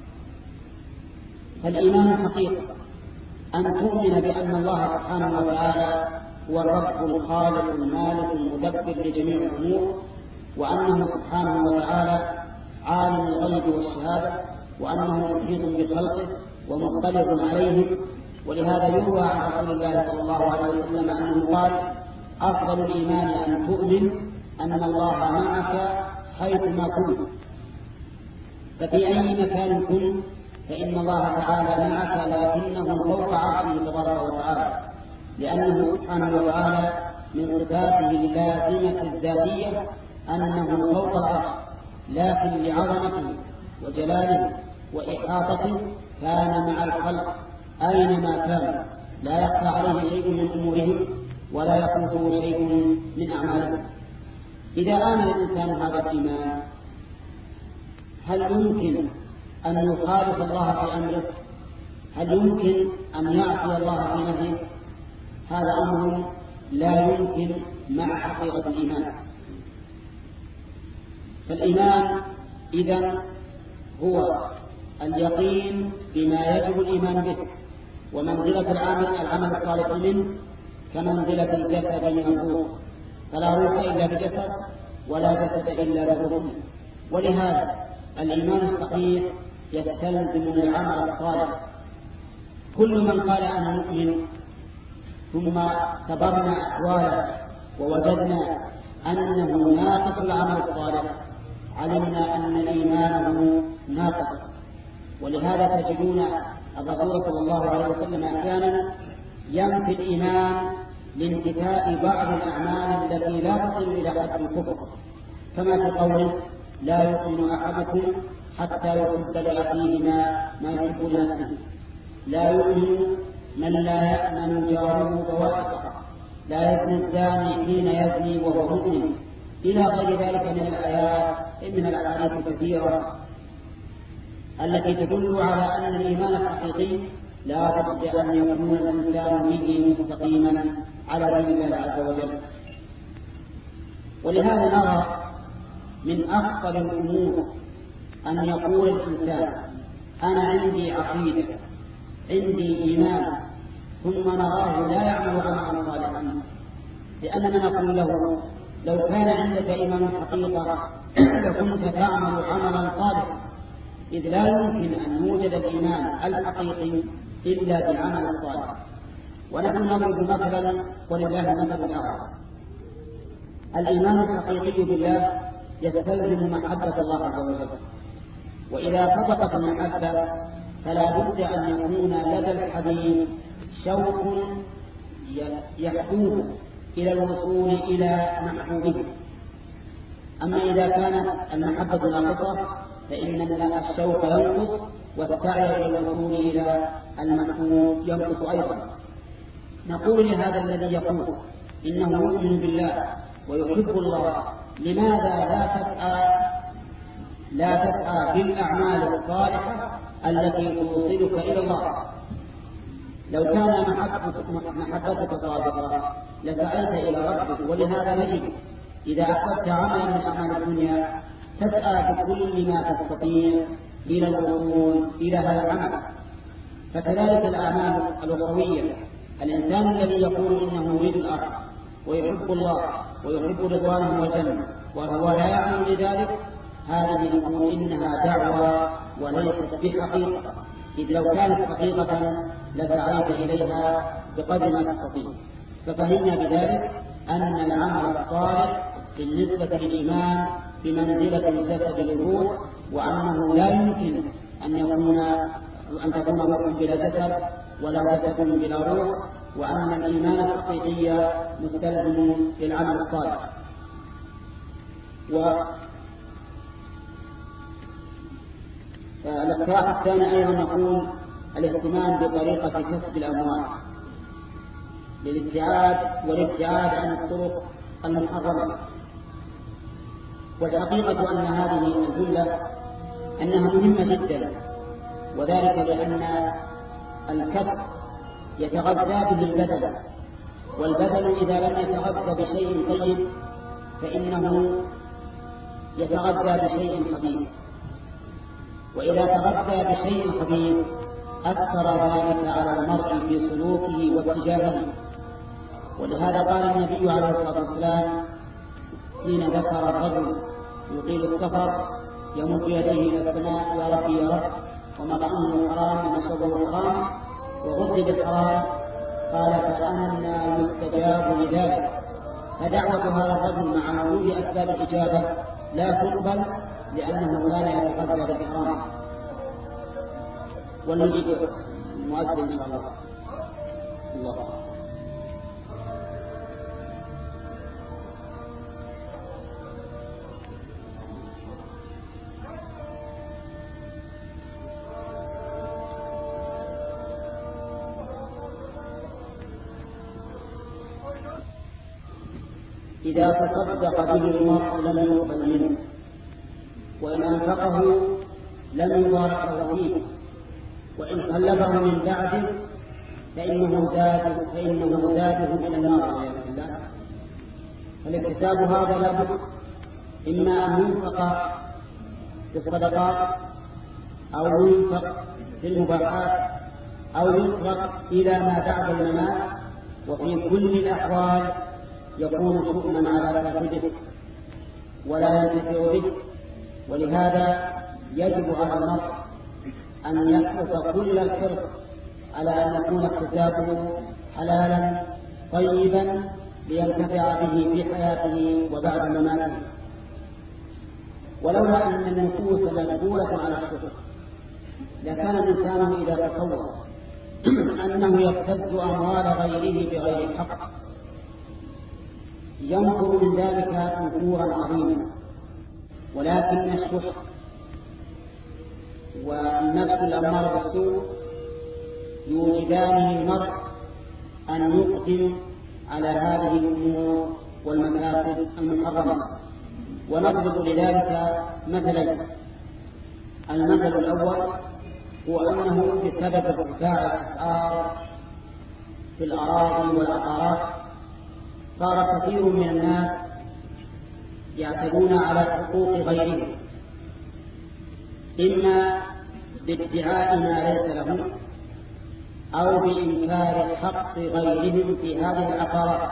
فالإيمان حقيقة أن تؤمن بأن الله سبحانه وتعالى هو الرب الخالق المالك المدبر لجميع الأمور، وأنه سبحانه وتعالى عالم الغيب والشهادة، وأنه محيط بخلقه ومطلع عليهم، ولهذا يروى عن رسول الله صلى الله عليه وسلم أنه قال: أفضل الإيمان أن تؤمن أن الله معك حيثما كنت. ففي أي مكان كنت فإن الله تعالى معك، لكنه فوق عرشه تبارك وتعالى، لأنه سبحانه وتعالى من صفاته اللازمة الذاتية أنه فوق العرش، لكن لعظمته وجلاله وإحاطته كان مع الخلق أينما كان، لا يخفى عليه شيء من أمورهم ولا يخلفه شيء من أعمالهم. إذا آمن الإنسان هذا الإيمان، هل يمكن أن يخالف الله في أمره؟ هل يمكن أن يعصي الله في نهيه؟ هذا أمر لا يمكن مع حقيقة الإيمان. فالإيمان إذن هو اليقين بما يجب الإيمان به، ومنزلة العمل العمل الصالح منه كمنزلة الجسد من الروح، فلا روح إلا بجسد ولا جسد إلا بروح. ولهذا الإيمان الصحيح يستلزم من العمل الصالح. كل من قال أنا مؤمن ثم صبرنا أحواله ووجدنا أنه ناقص العمل الصالح، علمنا أن إيمانه ناقص. ولهذا تجدون الرسول صلى الله عليه وسلم أحيانا ينفي الإيمان لانتفاء بعض الأعمال التي لا تصل إلى حد الكفر، كما في قوله: لا يؤمن أحدكم حتى يحب لأخيه ما ما يحب لنفسه، لا يؤمن من لا يأمن جاره بواسطة، لا يزني الزاني حين يزني وهو مؤمن، إلى غير ذلك من الآيات من الأحاديث الكثيرة التي تدل على أن الإيمان الحقيقي لا بد أن يكون الإنسان به مستقيما على دين الله عز وجل. ولهذا نرى من أخطر الأمور أن يقول الإنسان: أنا عندي عقيدة، عندي إيمان، ثم نراه لا يعمل عملا صالحا. لأننا نقول له: لو كان عندك إيمان حقيقة لكنت تعمل عملا صالحا، إذ لا يمكن أن يوجد الإيمان الحقيقي إلا بالعمل الصالح. ونحن نضرب مثلا ولله مثل الآخر. الإيمان الحقيقي بالله يستلزم محبة الله عز وجل، وإذا صدقت المحبة فلا بد أن يكون لدى الحبيب شوق يحدوه إلى الوصول إلى محبوبه. أما إذا كانت المحبة ناقصة فإن الشوق ينقص، والسعي إلى الوصول إلى المحبوب ينقص أيضا. نقول لهذا الذي يقول إنه يؤمن بالله ويحب الله: لماذا لا تسعى لا تسعى بالأعمال الصالحة التي توصلك إلى الله؟ لو كان محبتك صادقة لسعيت إلى ربك. ولهذا نجد إذا أخذت عملا من أعمال الدنيا تسعى بكل ما تستطيع إلى الوصول إلى هذا العمل. فكذلك الأعمال الأخروية، الإنسان الذي يقول إنه يريد الأرض ويحب الله ويحب رضوانه والجنة وهو لا يعمل لذلك، هذه نقول إنها دعوة وليست بحقيقة، إذ لو كانت حقيقة لسعيت إليها بقدر ما تستطيع. ففهمنا بذلك أن العمل الصالح بالنسبة للإيمان بمنزلة الجسد للروح، وأنه لا يمكن أن يكون أن تكون روح بلا جسد ولا جسد بلا روح، وأن الإيمان الحقيقي مستلزم للعمل الصالح. والاقتراح الثاني أيضا نقول الاهتمام بطريقة كسب الأموال للابتعاد والابتعاد عن الطرق المحرمة. والحقيقة أن هذه الجملة أنها مهمة جدا، وذلك لأن الكسب يتغذى به البدن، والبدن إذا لم يتغذى بشيء طيب فإنه يتغذى بشيء خبيث، وإذا تغذى بشيء خبيث أثر ذلك على المرء في سلوكه واتجاهه. ولهذا قال النبي عليه الصلاة والسلام حين ذكر الرجل يطيل السفر يمد يديه إلى السماء: يا ربي يا رب، ومطعمه حرام ومشربه حرام، وغض بالحرام قال فأنى يستجاب لذلك. فدعوة هذا الرجل مع وجود أسباب الإجابة لا تقبل لأنه كان يتقدر بالحرام. ونجد المؤذن إن شاء الله. الله إذا تصدق به المرء لم يقبل منه، وإن أنفقه لم يبارك له فيه، وإن خلفه من بعده فإنه زاد فإنه زاده إلى النار والعياذ بالله. فالاكتساب هذا لابد إما أن ينفق في الصدقات أو ينفق في المباحات أو ينفق إلى ما بعد الممات، وفي كل الأحوال يكون شؤما على صاحبه ولا ينتفع به. ولهذا يجب على المرء أن يحرص كل الحرص على أن يكون اكتسابه حلالا طيبا لينتفع به في حياته وبعد مماته. ولولا أن النفوس مجبولة على الشكر لكان الإنسان إذا تصور أنه يبتز أموال غيره بغير حق ينفر من ذلك نفورا عظيما. ولكن الشح والنفس الأمارة بالسوء يوجدان للمرء أن يقدم على هذه الأمور والمكاسب المحرمة. ونضرب لذلك مثلا. المثل الأول هو أنه بسبب ارتفاع الأسعار في الأراضي والعقارات صار كثير من الناس يعتدون على حقوق غيرهم، إما بادعاء ما ليس لهم أو بإنكار حق غيرهم في هذه العقارات.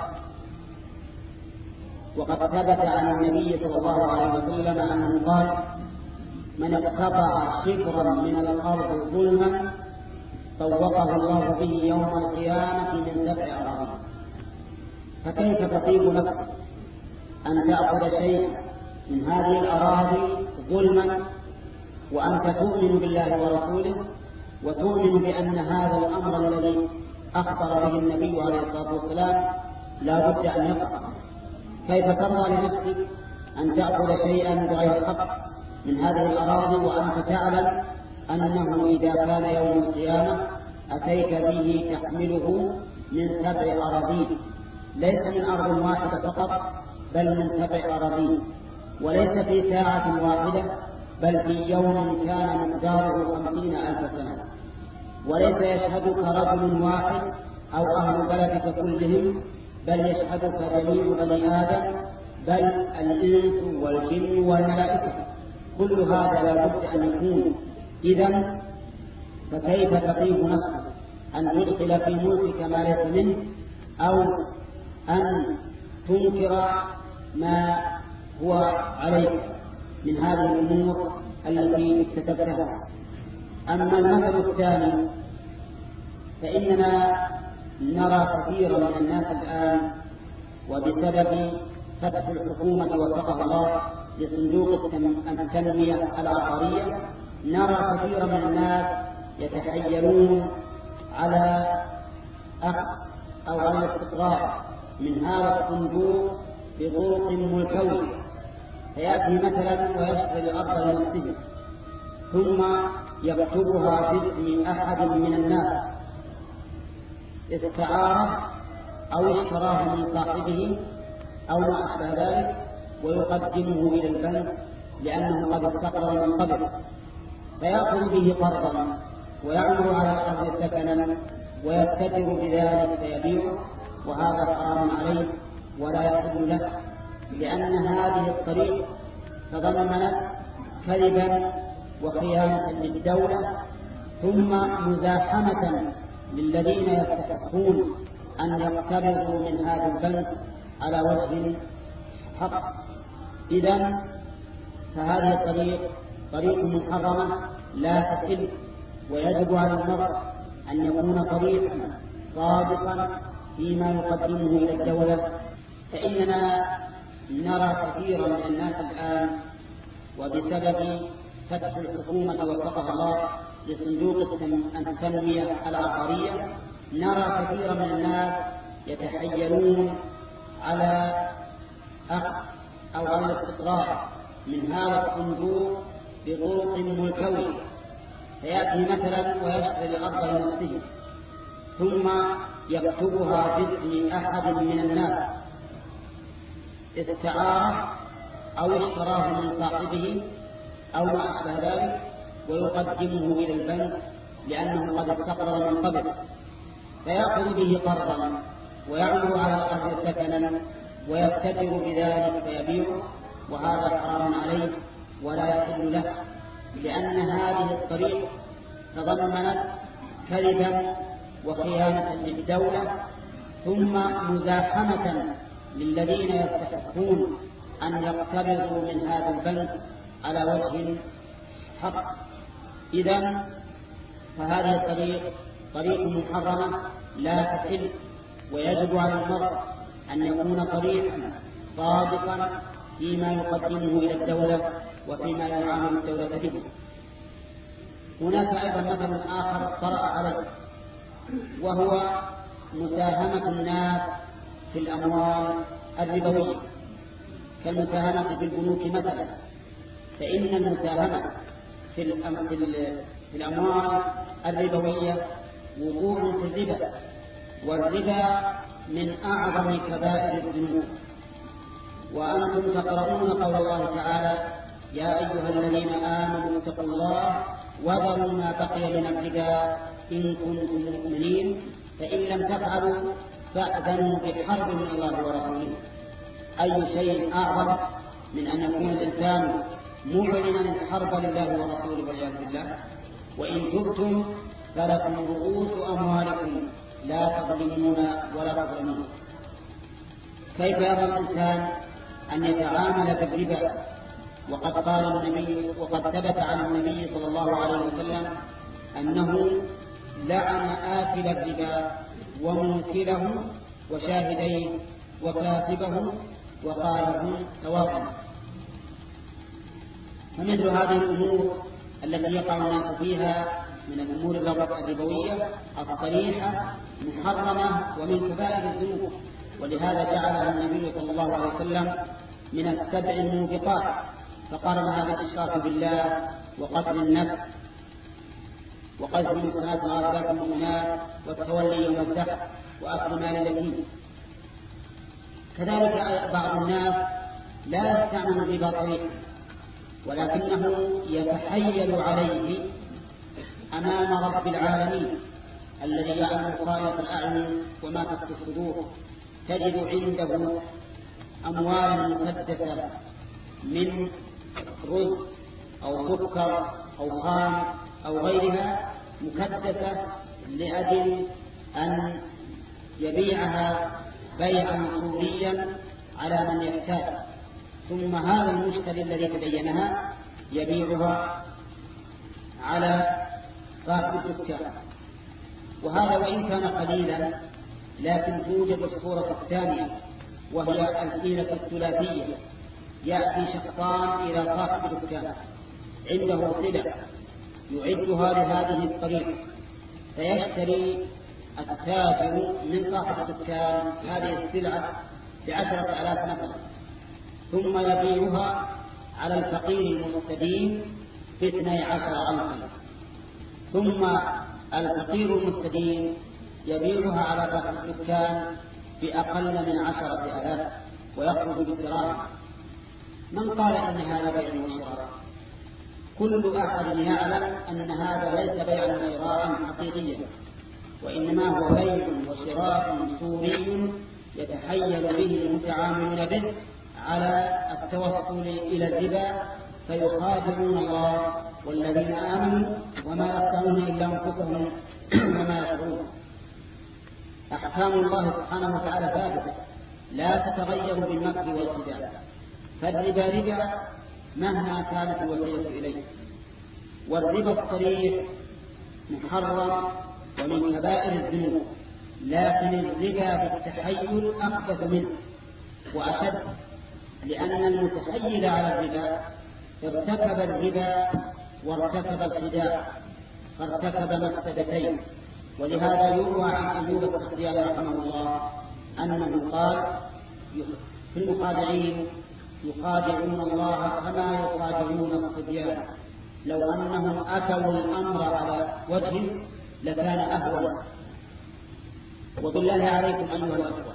وقد ثبت عن النبي صلى الله عليه وسلم أنه قال: من اقتطع شبرا من الأرض ظلما طوقه الله به يوم القيامة من سبع أراضين. فكيف تطيب نفسك أن تأخذ شيء من هذه الأراضي ظلما وأنت تؤمن بالله ورسوله وتؤمن بأن هذا الأمر الذي أخبر به النبي عليه الصلاة والسلام لا بد أن يقع؟ كيف ترضى لنفسك أن تأخذ شيئا بغير حق من هذه الأراضي وأنت تعلم أنه إذا كان يوم القيامة أتيت به تحمله من سبع أراضين، ليس من أرض واحدة فقط بل من سبع أراضين، وليس في ساعة واحدة بل في يوم كان مقداره خمسين ألف سنة. وليس يشهدك رجل واحد أو أهل بلدك كلهم بل يشهدك جميع بني آدم بل الإنس والجن والملائكة. كل هذا لا بد أن يكون. إذن فكيف تطيب نفسك أن تدخل في ملكك ما ليس منه أو أن تنكر ما هو عليك من هذه الأمور التي اكتسبتها؟ أما المثل الثاني فإننا نرى كثيرا من الناس الآن وبسبب فتح الحكومة وفقها الله لصندوق التنمية العقارية نرى كثيرا من الناس يتحيلون على أخذ أو على الاستقرار من هذا الصندوق بطرق ملكوية. فيأتي مثلا ويشتري الأرض لنفسه ثم يكتبها باسم أحد من الناس استعارة أو اشتراه من صاحبه أو ما أشبه ذلك ويقدمه إلى البنك لأنه قد استقر من قبل، فيأخذ به قرضا ويعمل على الأرض سكنا ويتجر بذلك فيبيعه، وهذا حرام عليه ولا يحل له، لأن هذه الطريق تضمنت كذبا وخيانة للدولة ثم مزاحمة للذين يستحقون أن يقترضوا من هذا البنك على وجه حق. إذن فهذه الطريق طريق محرمة لا تحل، ويجب على المرء أن يكون طريقا صادقا فيما يقدمه إلى الدولة، فإننا نرى كثيرا من الناس الآن، وبسبب فتح الحكومة وفقها الله لصندوق التنمية العقارية، نرى كثيرا من الناس يتحيلون على أخذ أو على الاستقرار من هذا الصندوق بطرق ملكوية، فيأتي مثلا ويشتري الأرض لنفسه ثم يكتبها باسم أحد من الناس استعارة أو اشتراه من صاحبه أو ما أشبه ذلك، ويقدمه إلى البنك لأنه قد استقر من قبل، فيأخذ به قرضا ويعمل على الأرض سكنا ويبتدر بذلك فيبيعه، وهذا حرام عليه ولا يحل له، لأن هذه الطريق تضمنت كذبا وخيانة للدولة، ثم مزاحمة للذين يستحقون أن يقترضوا من هذا البنك على وجه حق. إذن فهذه الطريق طريق محرمة لا تحل، ويجب على المرء أن يكون طريقا صادقا فيما يقدمه إلى الدولة وفيما يعامل الدولة به. هناك أيضا مثل آخر طرأ عليه، وهو مساهمة الناس في الأموال الربوية كالمساهمة في البنوك مثلا، فإن المساهمة في الأموال الربوية وقوع في الربا، والربا من أعظم كبائر الذنوب. وأنتم تقرؤون قول الله تعالى: يا أيها الذين آمنوا اتقوا الله وذروا ما بقي من الربا إن كنتم مؤمنين، فإن لم تفعلوا فأذنوا بحرب من الله ورسوله. أي شيء أعظم من أن يكون الإنسان معلنا الحرب لله ورسوله والعياذ بالله؟ وإن تبتم فلكم رؤوس أموالكم لا تظلمون ولا تظلمون. كيف يرى الإنسان أن يتعامل بالربا وقد قال النبي وقد ثبت عن النبي صلى الله عليه وسلم أنه لعن آكل الربا وموكله وشاهديه وكاتبه وقال هم سواء. فمثل هذه الأمور التي يقع الناس فيها من الأمور الربوية الصريحة محرمة ومن كبائر الذنوب، ولهذا جعلها النبي صلى الله عليه وسلم من السبع الموبقات، فقارنها بالإشراك بالله وقتل النفس وقذف المحصنات والغافلات المؤمنات والتولي يوم الزحف وأكل مال اليتيم. كذلك بعض الناس لا يستعمل الربا طريقا، ولكنه يتحيل عليه أمام رب العالمين الذي يعلم خائنة الأعين وما تخفي الصدور. تجد عنده أموال مقدسة من رز أو سكر أو خام أو غيرها مكدسة لأجل أن يبيعها بيعا صوريا على من يحتاج، ثم هذا المشتري الذي تدينها يبيعها على صاحب الدكان. وهذا وإن كان قليلا لكن توجد الصورة الثانية، وهي الحيلة الثلاثية. يأتي شخصان إلى صاحب الدكان عنده سلع يعدها لهذه الطريقة، فيشتري التاجر من صاحب الدكان هذه السلعة بعشرة آلاف نفر، ثم يبيعها على الفقير المستدين باثني عشر ألفا، ثم الفقير المستدين يبيعها على صاحب الدكان بأقل من عشرة آلاف ويخرج بالدراهم. من قال إن هذا بيع وشراء؟ كل أحد يعلم أن هذا ليس بيعا وشراء حقيقيا، وإنما هو بيع وشراء صوري يتحيل به المتعاملون به على التوصل إلى الربا، فيخادعون الله والذين آمنوا وما يخدعون إلا أنفسهم وما يشعرون. أحكام الله سبحانه وتعالى ثابتة لا تتغير بالمكر والخداع، فالربا ربا مهما كانت الوسيلة إليه، والربا الصريح محرم ومن كبائر الذنوب، لكن الربا بالتحيل أخبث منه وأشد، لأن المتحيل على الربا ارتكب الربا وارتكب الخداع فارتكب مفسدتين. ولهذا يروى عن أيوب السختياني رحمه الله أنه قال في المخادعين: يخادعون الله كما يخادعون الصبيان، لو أنهم أتوا الأمر على وجه لكان أهون. وبالله عليكم أيها الأخوة،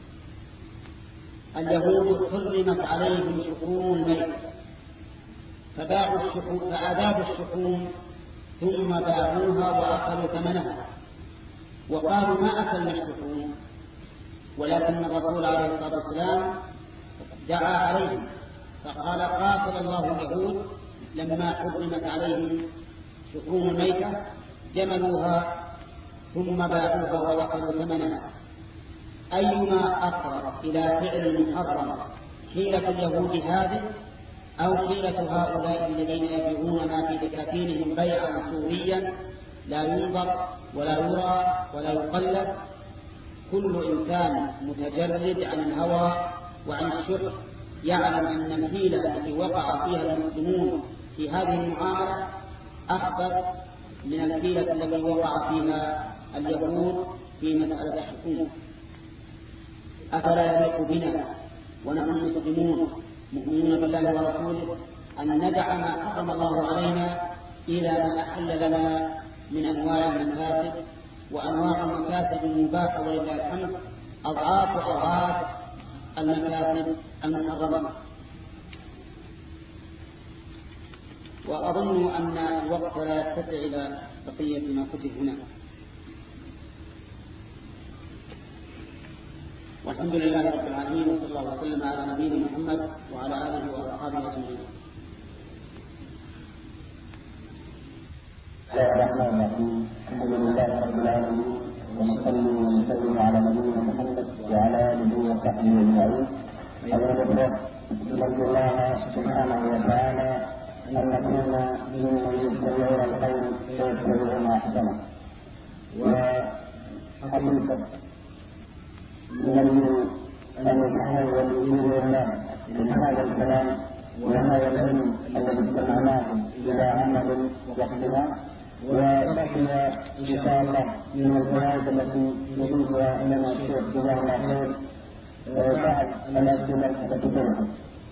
اليهود حرمت عليهم شحوم الميت فباعوا الشحوم فأذابوا الشحوم ثم باعوها وأخذوا ثمنها وقالوا ما أكلنا الشحوم، ولكن الرسول عليه الصلاة والسلام دعا عليهم فقال: قاتل الله اليهود لما حرمت عليهم شحوم الميتة جملوها ثم باعوها وأخذوا ثمنها. أيما أقرب إلى فعل محرم، حيلة اليهود هذه أو حيلة هؤلاء الذين يبيعون ما في دكاكينهم بيعا صوريا لا ينظر ولا يرى ولا يقلد؟ كل إنسان متجرد عن الهوى وعن الشح يعلم أن الحيلة التي وقع فيها المسلمون في هذه المعاملة أخبث من الحيلة التي وقع فيها اليهود في مسألة الشحوم. أفلا يليق بنا ونحن مسلمون مؤمنون بالله ورسوله أن ندع ما حرم الله علينا إلى ما أحل لنا من أنواع المفاسد؟ وأنواع المفاسد المباحة ولله الحمد أضعاف أضعاف المفاسد المحرمة. وأظن أن الوقت لا يتسع إلى بقية ما كتب هنا. والحمد لله رب العالمين، وصلى الله وسلم على نبينا محمد وعلى آله وأصحابه أجمعين. الرحمن الرحيم. الحمد لله رب العالمين، ونصلي ونسلم على نبينا محمد وعلى آله وصحبه أجمعين. أيها الأخوة، نرجو الله سبحانه وتعالى أن نكون ممن يستمعون القول فيتبعون أحسنه. وحقيقة نرجو أن نتحول إلينا من هذا الكلام وهذا العلم الذي استمعناه إلى عمل واقتناع، وبقي إن شاء الله من الفوائد التي يضيفها لنا الشيخ جزاه الله خير بعد الأسئلة التي تلها.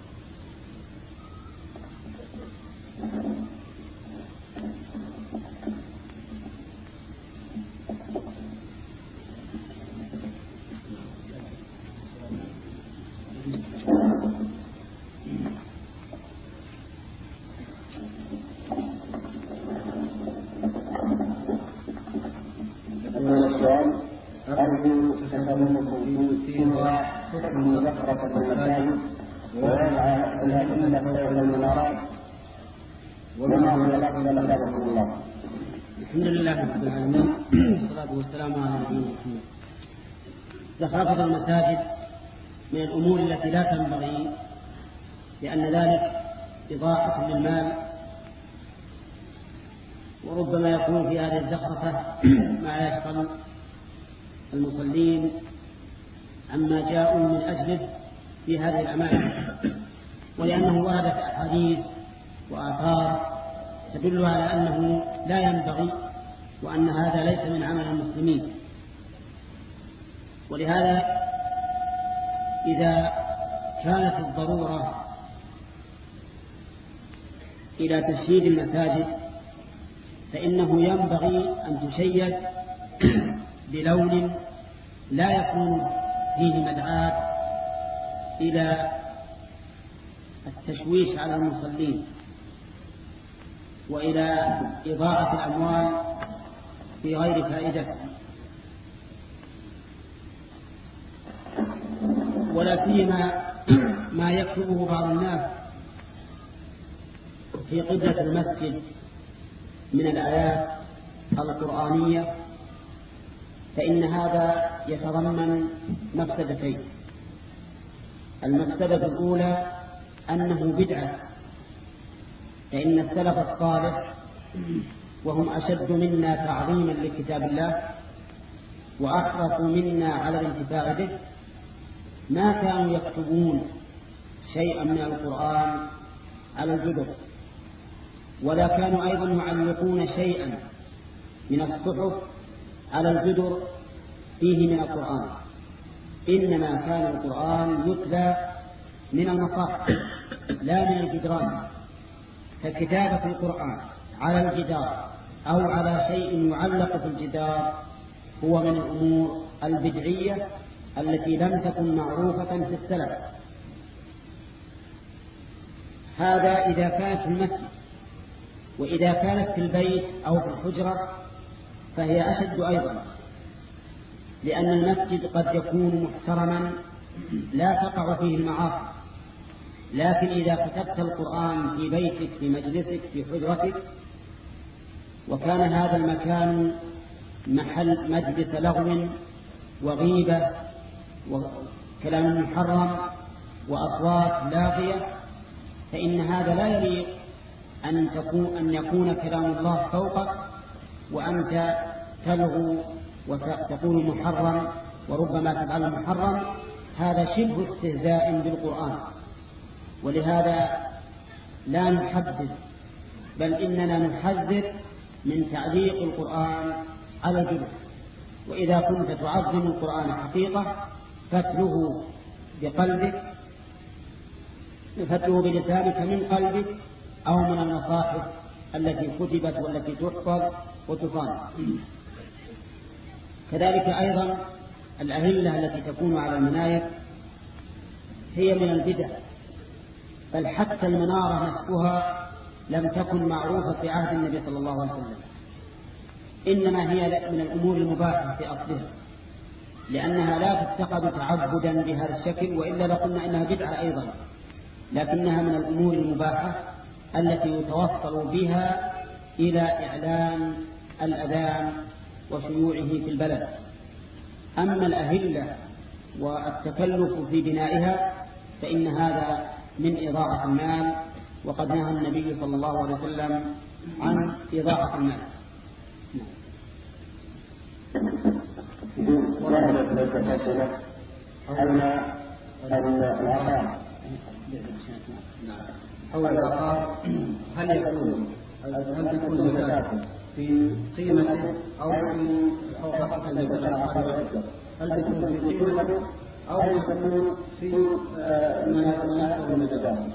أرجو تكلمكم فيما حكم زخرفة المساجد ووضع الأدلة فوق المنارات وما هو الأفضل أثابكم الله. الحمد لله رب العالمين، والصلاة والسلام على نبينا محمد. زخرفة المساجد من الأمور التي لا تنبغي، لأن ذلك إضاعة للمال، وربما يكون في هذه الزخرفة ما يشغل المصلين عما جاءوا من أجله في هذه الأماكن، ولأنه وردت أحاديث وآثار تدل على أنه لا ينبغي وأن هذا ليس من عمل المسلمين. ولهذا إذا كانت الضرورة إلى تشييد المساجد فإنه ينبغي أن تشيد بلون لا يكون فيه مدعاة إلى التشويش على المصلين وإلى إضاعة الأموال في غير فائدة، ولا سيما ما يكتبه بعض الناس في قبلة المسجد من الآيات القرآنية، فإن هذا يتضمن مفسدتين. المفسدة الأولى أنه بدعة، فإن السلف الصالح وهم أشد منا تعظيما لكتاب الله وأحرص منا على الانتفاع به ما كانوا يكتبون شيئا من القرآن على الجدر، ولا كانوا أيضا يعلقون شيئا من الصحف على الجدر فيه من القرآن، إنما كان القرآن يتلى من المصاحف لا من الجدران. فكتابة القرآن على الجدار أو على شيء يعلق في الجدار هو من الأمور البدعية التي لم تكن معروفة في السلف. هذا إذا كانت في المسجد، وإذا كانت في البيت أو في الحجرة فهي أشد أيضا، لأن المسجد قد يكون محترما لا تقع فيه المعاصي، لكن إذا كتبت القرآن في بيتك في مجلسك في حجرتك وكان هذا المكان محل مجلس لغو وغيبة وكلام محرم وأصوات لاغية، فإن هذا لا يليق أن تكون أن يكون كلام الله فوقك وأنت تلغو وتقول محرم وربما تفعل محرم. هذا شبه استهزاء بالقرآن، ولهذا لا نحدد بل إننا نحذر من تعليق القرآن على الجدر. وإذا كنت تعظم القرآن حقيقة فاتلوه بقلبك، فتلوه بلسانك من قلبك أو من المصاحف التي كتبت والتي تحفظ وتصان. كذلك أيضا الأهلة التي تكون على المناير هي من البدع، بل حتى المنارة نفسها لم تكن معروفة في عهد النبي صلى الله عليه وسلم، إنما هي من الأمور المباحة في أصلها، لأنها لا تتخذ تعبدا بهذا الشكل، وإلا لقلنا إنها بدعة أيضا، لكنها من الأمور المباحة التي يتوصل بها إلى إعلان الأذان وشيوعه في البلد. أما الأهلة والتكلف في بنائها فإن هذا من إضاعة المال، وقد نهى النبي صلى الله عليه وسلم عن إضاعة المال. أول العقار هل يكون هل تكون زكاته في قيمته أو في فقط العقار؟ هل تكون في قيمته أو تكون في ما يأخذ من الزكاة؟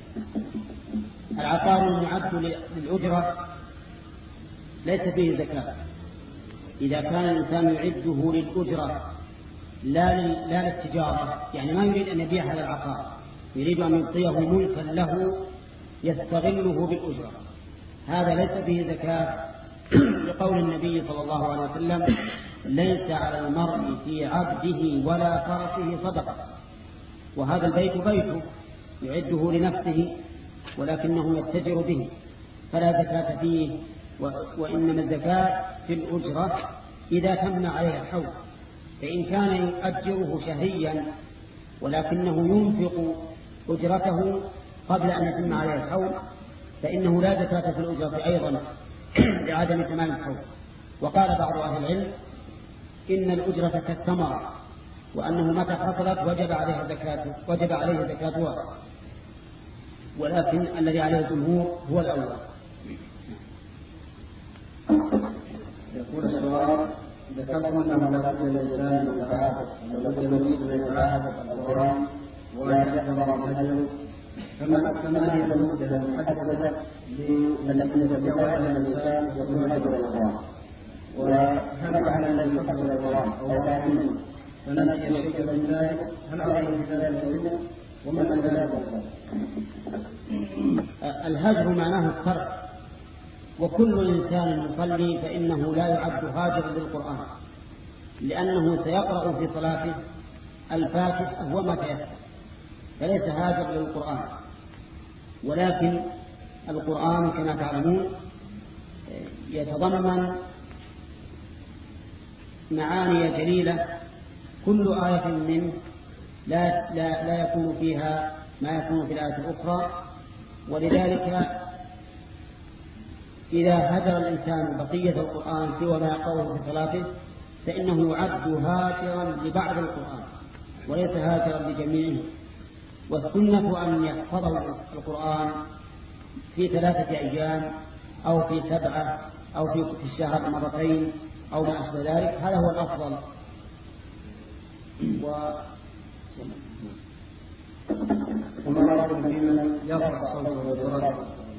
العقار المعد للأجرة ليس فيه زكاة إذا كان الإنسان يعده للأجرة لا لا للتجارة، يعني ما يريد أن يبيع هذا العقار، يريد أن يعطيه ملكا له يستغله بالأجرة، هذا ليس فيه زكاة، لقول النبي صلى الله عليه وسلم: ليس على المرء في عبده ولا فرسه صدقة. وهذا البيت بيته يعده لنفسه ولكنه يتجر به، فلا زكاة فيه، وإنما الزكاة في الأجرة إذا تم عليها الحول. فإن كان يؤجره شهريا ولكنه ينفق أجرته قبل أن يتم عليه الحول فإنه لا زكاة في الأجرة أيضا لعدم تمام الحول. وقال بعض أهل العلم إن الأجرة كالثمرة، وأنه متى حصلت وجب عليها زكاة وجب عليه زكاتها، ولكن الذي عليه الجمهور هو الأول. يقول السؤال: ذكرت أنه لا بد للإنسان من التعاهد، لا بد من التعاهد القرآن ولا يحضر منهجه، فما هي المدة المحددة التي يتجاوزها الإنسان يكون هجر القرآن؟ وهل على الذي يحضر القرآن أو لا منه فنسي شيئا من ذلك هل عليه ذلك منه؟ ومن ذلك؟ الهجر معناه الترك، وكل إنسان يصلي فإنه لا يعد هاجرا للقرآن، لأنه سيقرأ في صلاته الفاتحة وما تيسر، فليس هاجر للقرآن. ولكن القرآن كما تعلمون يتضمن معاني جليلة، كل آية منه لا, لا, لا يكون فيها ما يكون في الآية الأخرى، ولذلك إذا هجر الإنسان بقية القرآن سوى ما يقرأه في صلاته فإنه يعد هاجرا لبعض القرآن وليس هاجرا لجميعه. والسنة أن يحفظ القرآن في ثلاثة أيام أو في سبعة أو في الشهر مرتين أو ما أشبه ذلك، هذا هو الأفضل. و ثم رأيكم في من يرفع صوته ويرفع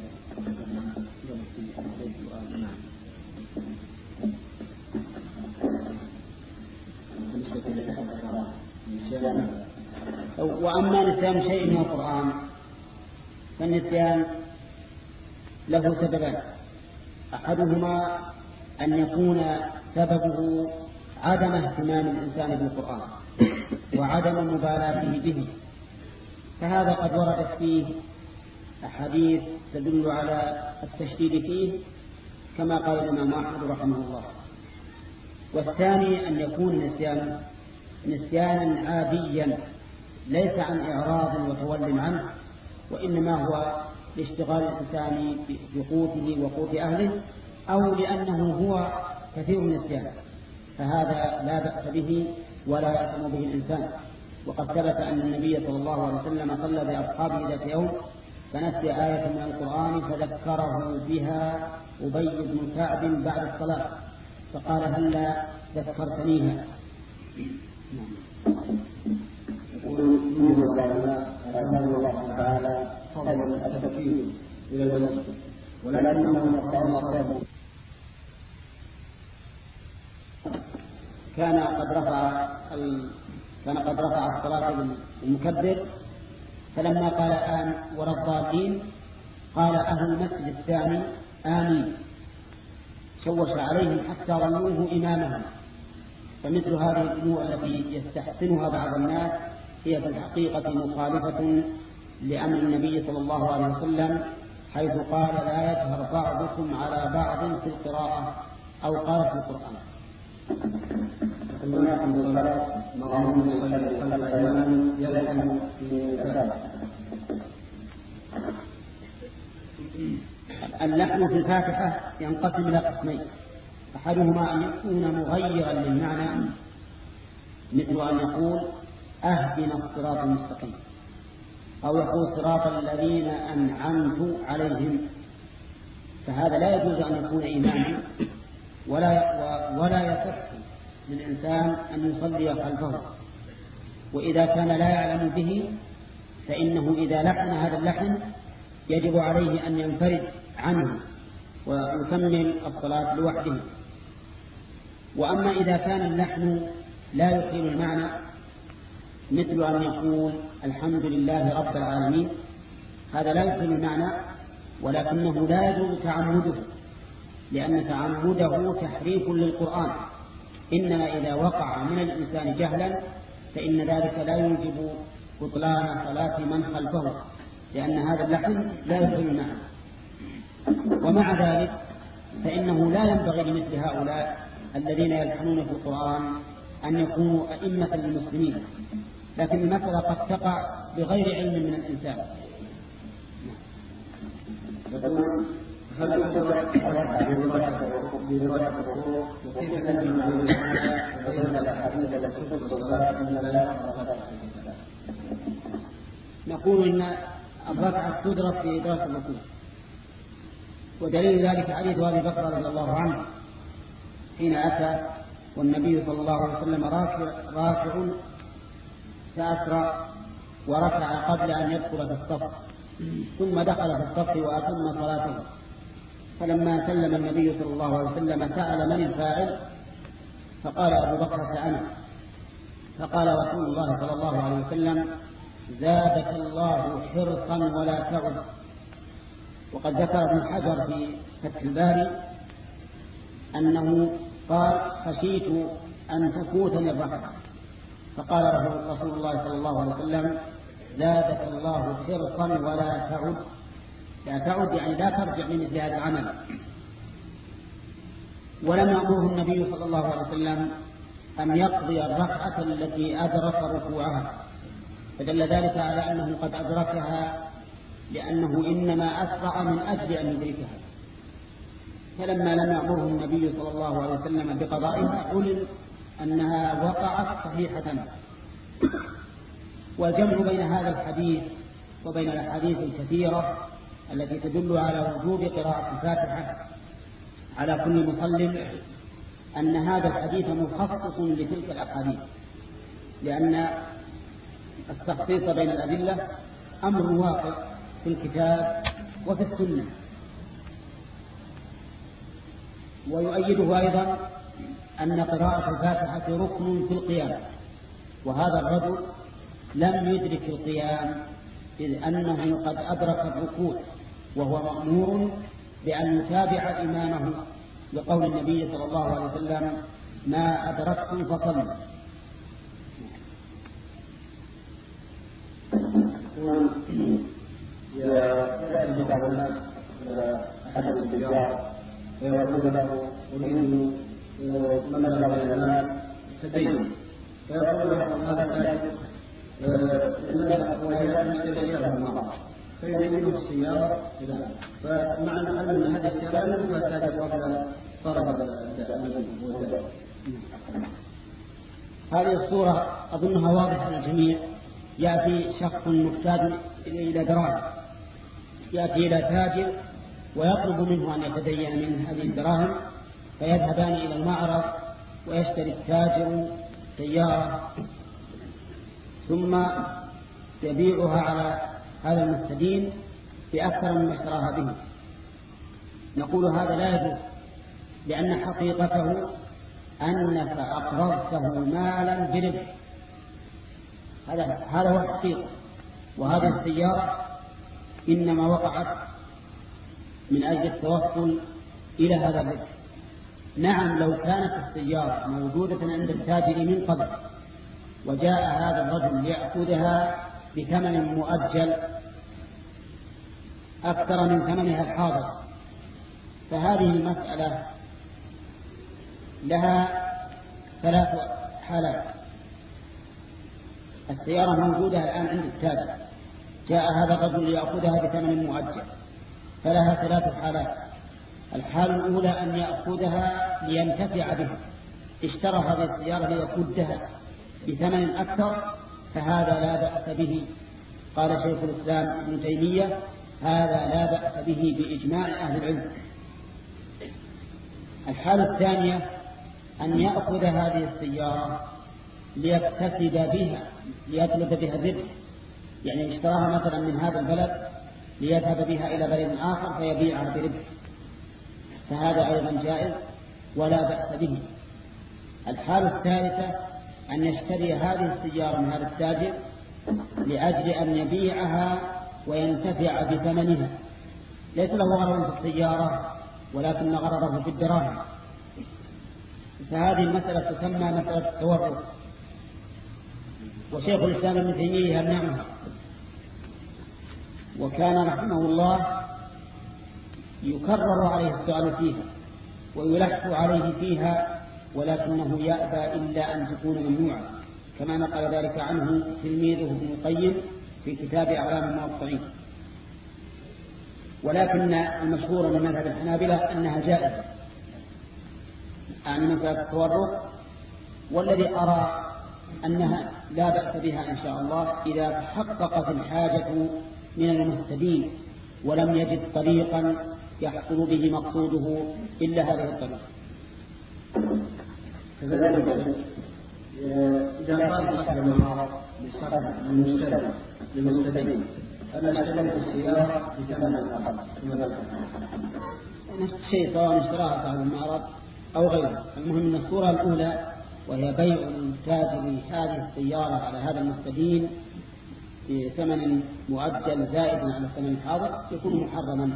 وأما نسيان شيء من القرآن فالنسيان له سببان: أحدهما أن يكون سببه عدم اهتمام الإنسان بالقرآن وعدم مبالاته به، فهذا قد وردت فيه أحاديث تدل على التشديد فيه كما قال الإمام أحمد رحمه الله. والثاني أن يكون نسيان نسيانا عاديا ليس عن إعراض وتول عنه، وإنما هو لاشتغال الإنسان بقوته وقوت أهله، أو لأنه هو كثير النسيان، فهذا لا بأس به ولا يأثم به الإنسان. وقد ثبت أن النبي صلى الله عليه وسلم صلى بأصحابه ذات يوم فنسي آية من القرآن فذكره بها أبي بن كعب بعد الصلاة فقال: هلا ذكرتنيها. يقول منذ الله تعالى فضل التكفير إلى المسجد، ولكنهم يقرأون كان قد رفع ال... كان قد رفع الصلاة بالمكبر، فلما قال آن ولا الضالين قال أهل المسجد الثاني آمين، شوش عليهم حتى ظنوه إمامهم. فمثل هذه الأمور التي يستحسنها بعض الناس هي في الحقيقة مخالفة لأمر النبي صلى الله عليه وسلم، حيث قال: لا يجهر بعضكم على بعض في القراءة أو قال في القرآن. كلنا من الصلاة مغامر يصلي صلى الإمام يلحن في الأساس. اللحن في الفاتحة ينقسم إلى قسمين: أحدهما أن يكون مغيرا للمعنى، مثل أن يقول: أهدنا الصراط المستقيم، أو يقول: صراط الذين أنعمت عليهم، فهذا لا يجوز أن يكون إماما، ولا ولا يصح للإنسان أن يصلي خلفه. وإذا كان لا يعلم به فإنه إذا لحن هذا اللحن يجب عليه أن ينفرد عنه ويكمل الصلاة لوحده. وأما إذا كان اللحن لا يحيل المعنى، مثل أن يقول: الحمد لله رب العالمين، هذا لا يحيل المعنى، ولكنه لا يجوز تعمده، لأن تعمده تحريف للقرآن، إنما إذا وقع من الإنسان جهلا فإن ذلك لا يوجب بطلان صلاة من خلفه، لأن هذا اللحن لا يحيل المعنى. ومع ذلك فإنه لا ينبغي لمثل هؤلاء الذين يلحنون في القرآن أن يكونوا أئمة للمسلمين، لكن المسألة قد تقع بغير علم من الإنسان. يقول: هل الرفع برواية الركوع وكيف نجمع بين الأحاديث التي تفضل الصلاة من الله؟ نقول إن الركعة تدرك في إدراك الركوع، ودليل ذلك حديث أبي بكر رضي الله عنه حين أتى والنبي صلى الله عليه وسلم راكع فأسرع وركع قبل أن يدخل في الصف، ثم دخل في الصف وأتم صلاته، فلما سلم النبي صلى الله عليه وسلم سأل من الفاعل، فقال أبو بكر: أنا. فقال رسول الله صلى الله عليه وسلم: زادك الله حرصا ولا تعد. وقد ذكر ابن حجر في فتح الباري أنه قال: خشيت أن تفوتني الركعة، فقال رسول الله صلى الله عليه وسلم: زادك الله حرصا ولا تعد. لا تعد يعني لا ترجع لمثل هذا العمل. ولم يأمره النبي صلى الله عليه وسلم أن يقضي الركعة التي أدرك ركوعها، فدل ذلك على أنه قد أدركها لأنه إنما أسرع من أجل أن يدركها. فلما لم يأمره النبي صلى الله عليه وسلم بقضائها علم أنها وقعت صحيحة. والجمع بين هذا الحديث وبين الأحاديث الكثيرة التي تدل على وجوب قراءة الفاتحة على كل مصل أن هذا الحديث مخصص لتلك الأحاديث، لأن التخصيص بين الأدلة أمر واقع في الكتاب وفي السنة. ويؤيده أيضا أن قراءة الفاتحة ركن في القيام، وهذا الرجل لم يدرك القيام إذ أنه قد أدرك الركوع، وهو مأمور بأن يتابع إمامه لقول النبي صلى الله عليه وسلم ما أدركتم فصلوا. يأتي بعض الناس أحد التجار ويقول له أريد من بلغ الإمام تدين، فيقول له هذا الآية إنما وإذا نشتري سيارة معه فيجيبه السيارة، فمعنى أن هذه السيارة لم تحتاج قبل طرف الدم. هذه الصورة أظنها واضحة للجميع. يأتي شخص محتاج إلى دراهم، يأتي إلى تاجر ويطلب منه أن يتدين من هذه الدراهم، فيذهبان إلى المعرض ويشتري التاجر سيارة ثم يبيعها على هذا المستدين بأكثر مما اشتراها به. نقول هذا لا يجوز، لأن حقيقته أنك أقرضته مالا بربح، هذا هذا هو الحقيقة. وهذه السيارة إنما وقعت من أجل التوصل إلى هذا الربح. نعم، لو كانت السيارة موجودة عند التاجر من قبل وجاء هذا الرجل ليأخذها بثمن مؤجل أكثر من ثمنها الحاضر، فهذه المسألة لها ثلاث حالات. السيارة موجودة الآن عند التاجر، جاء هذا الرجل ليأخذها بثمن مؤجل، فلها ثلاث حالات. الحالة الأولى أن يأخذها لينتفع بها، اشترى هذه السيارة ليقودها بثمن أكثر، فهذا لا بأس به. قال شيخ الإسلام ابن تيمية هذا لا بأس به بإجماع أهل العلم. الحالة الثانية أن يأخذ هذه السيارة ليكتسب بها، ليطلب بها الربح، يعني اشتراها مثلا من هذا البلد ليذهب بها إلى بلد آخر فيبيعها بربح، فهذا أيضا جائز ولا بأس به. الحالة الثالثة أن يشتري هذه السيارة من هذا التاجر لأجل أن يبيعها وينتفع بثمنها، ليس له غرض في السيارة ولكن غرضه في الدراهم، فهذه المسألة تسمى مسألة التورط، وشيخ الإسلام ابن تيمية يمنعها. وكان رحمه الله يكرر عليه السؤال فيها ويلح عليه فيها، ولكنه يأبى إلا أن تكون ممنوعة، كما نقل ذلك عنه تلميذه ابن القيم في كتاب أعلام الموقعين. ولكن المشهور من مذهب الحنابلة أنها جائزة، يعني مسألة التورط، والذي أرى أنها لا بأس بها إن شاء الله إذا تحققت الحاجة من المهتدين ولم يجد طريقا يحصل به مقصوده إلا هذه الطريقة. كذلك إذا قال صاحب المعرض للمشتري للمستدين أنا اشتريت السيارة بثمن أقل، نفس الشيء سواء اشتراها صاحب المعرض أو غيره. المهم أن الصورة الأولى وهي بيع التاجر هذه السيارة على هذا المستدين بثمن مؤجل زائد على الثمن الحاضر يكون محرما.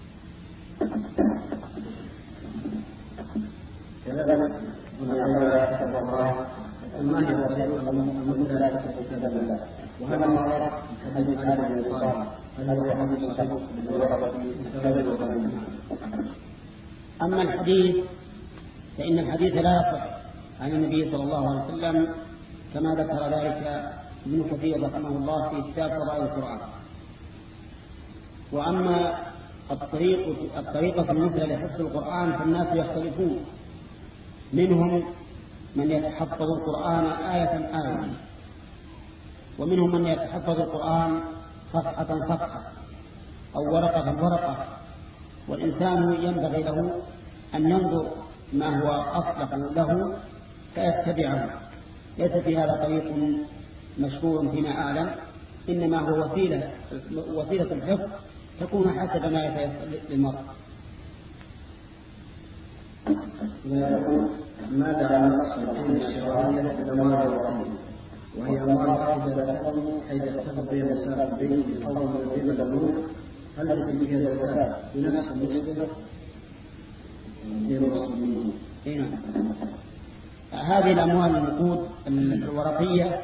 كذلك من يقول حسب الله ما هي وسيله المثلات في كتاب الله، وهذا ما ورد في حديث هذا الوصال، هذا هو حديث صحيح بالورقة كتاب الوصال. أما الحديث فإن الحديث لا يصح عن النبي صلى الله عليه وسلم كما ذكر ذلك ابن كثير رحمه الله في كتاب فضائل القرآن. وأما الطريق الطريقة المثلى لحفظ القرآن فالناس يختلفون، منهم من يتحفظ القرآن آية آية، ومنهم من يتحفظ القرآن صفحة صفحة أو ورقة ورقة. والإنسان ينبغي له أن ينظر ما هو أصلح له فيتبعه. ليس في هذا طريق مشهور فيما أعلم، إنما هو وسيلة وسيلة الحفظ تكون حسب ما يتيسر للمرء. ماذا عن الأصل العلم الشرعية للأموال الوطنية، وهي أموال واحدة تكون حيث يتفق بين السلف بين الحول والربا البنوك، هل التي فيها الزكاة بنفس النسبة للمسلمين؟ هذه الأموال النقود الورقية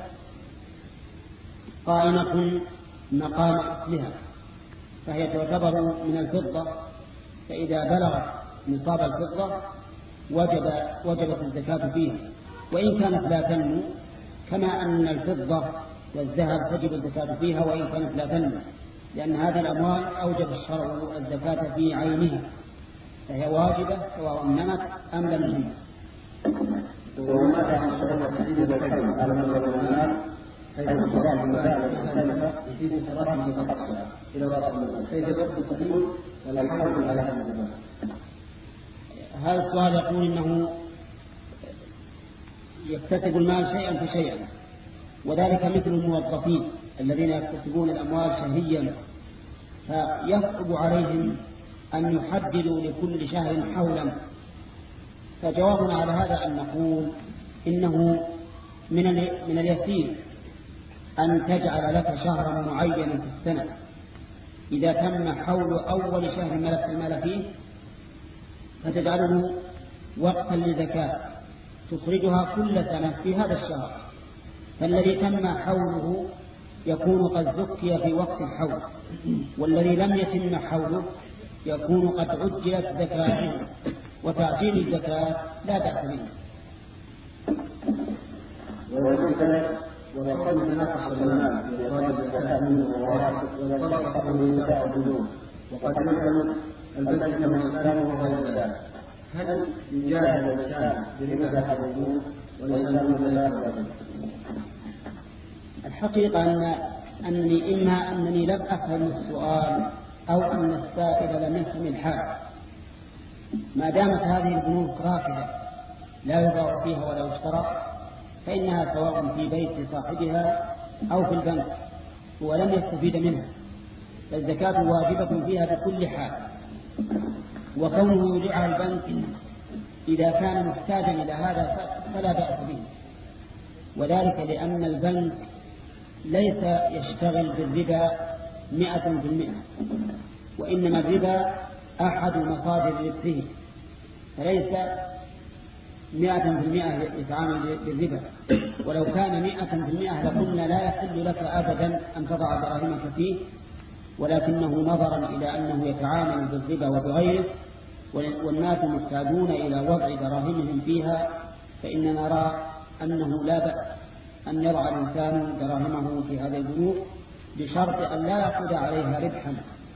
قائمة مقام أصلها، فهي تعتبر من الفضة، فإذا بلغت نصاب الفضة وجب وجبت الزكاة فيها، وإن كانت لا تنمو، كما أن الفضة والذهب تجب الزكاة فيها وإن كانت لا تنمو، لأن هذه الأموال أوجب الشرع الزكاة في عينها، فهي واجبة سواء نمت أم لم تنم. وماذا عن شرط تحديد الحول على مدار المال، حيث الصلاة المسائل المختلفة يفيد ثلاثة متقطعة إلى رأس المال، كيف يضبط التحديد ولا الحول على هذا المال؟ هذا السؤال يقول إنه يكتسب المال شيئا فشيئا، وذلك مثل الموظفين الذين يكتسبون الأموال شهريا، فيصعب عليهم أن يحددوا لكل شهر حولا. فجوابنا على هذا أن نقول إنه من من اليسير أن تجعل لك شهرا معينا في السنة، إذا تم حول أول شهر ملك المال فيه فتجعله وقتا للزكاة تخرجها كل سنة في هذا الشهر، فالذي تم حوله يكون قد زكي في وقت الحول، والذي لم يتم حوله يكون قد عجلت زكاته، وتعجيل الزكاة لا بأس به. وقد تناقش العلماء في إخراج الزكاة منه وطلق من نساء البنوك، وقد يعلم البلد انه الاسلام وغير ذلك، هل يجاهد الانسان بربا البنوك والاسلام لا؟ الحقيقة أن أنني إما أنني لم أفهم السؤال أو أن السائل لم يفهم الحال. ما دامت هذه البنوك راكدة لا يباع فيها ولا يشترى، فإنها سواء في بيت صاحبها أو في البنك ولم يستفيد منها، فالزكاة واجبة فيها بكل حال. وكونه يودعها البنك إذا كان محتاجا إلى هذا فلا بأس به، وذلك لأن البنك ليس يشتغل بالربا مئة في المئة، وإنما الربا أحد مصادر ربحه، فليس مئة في المئة يتعامل بالربا. ولو كان مئة في المئة لقلنا لا يحل لك أبدا أن تضع دراهمك فيه، ولكنه نظرا إلى أنه يتعامل بالربا وبغيره والناس محتاجون إلى وضع دراهمهم فيها، فإننا نرى أنه لا بأس أن يضع الإنسان دراهمه في هذه البنوك بشرط أن لا يأخذ عليها ربحا.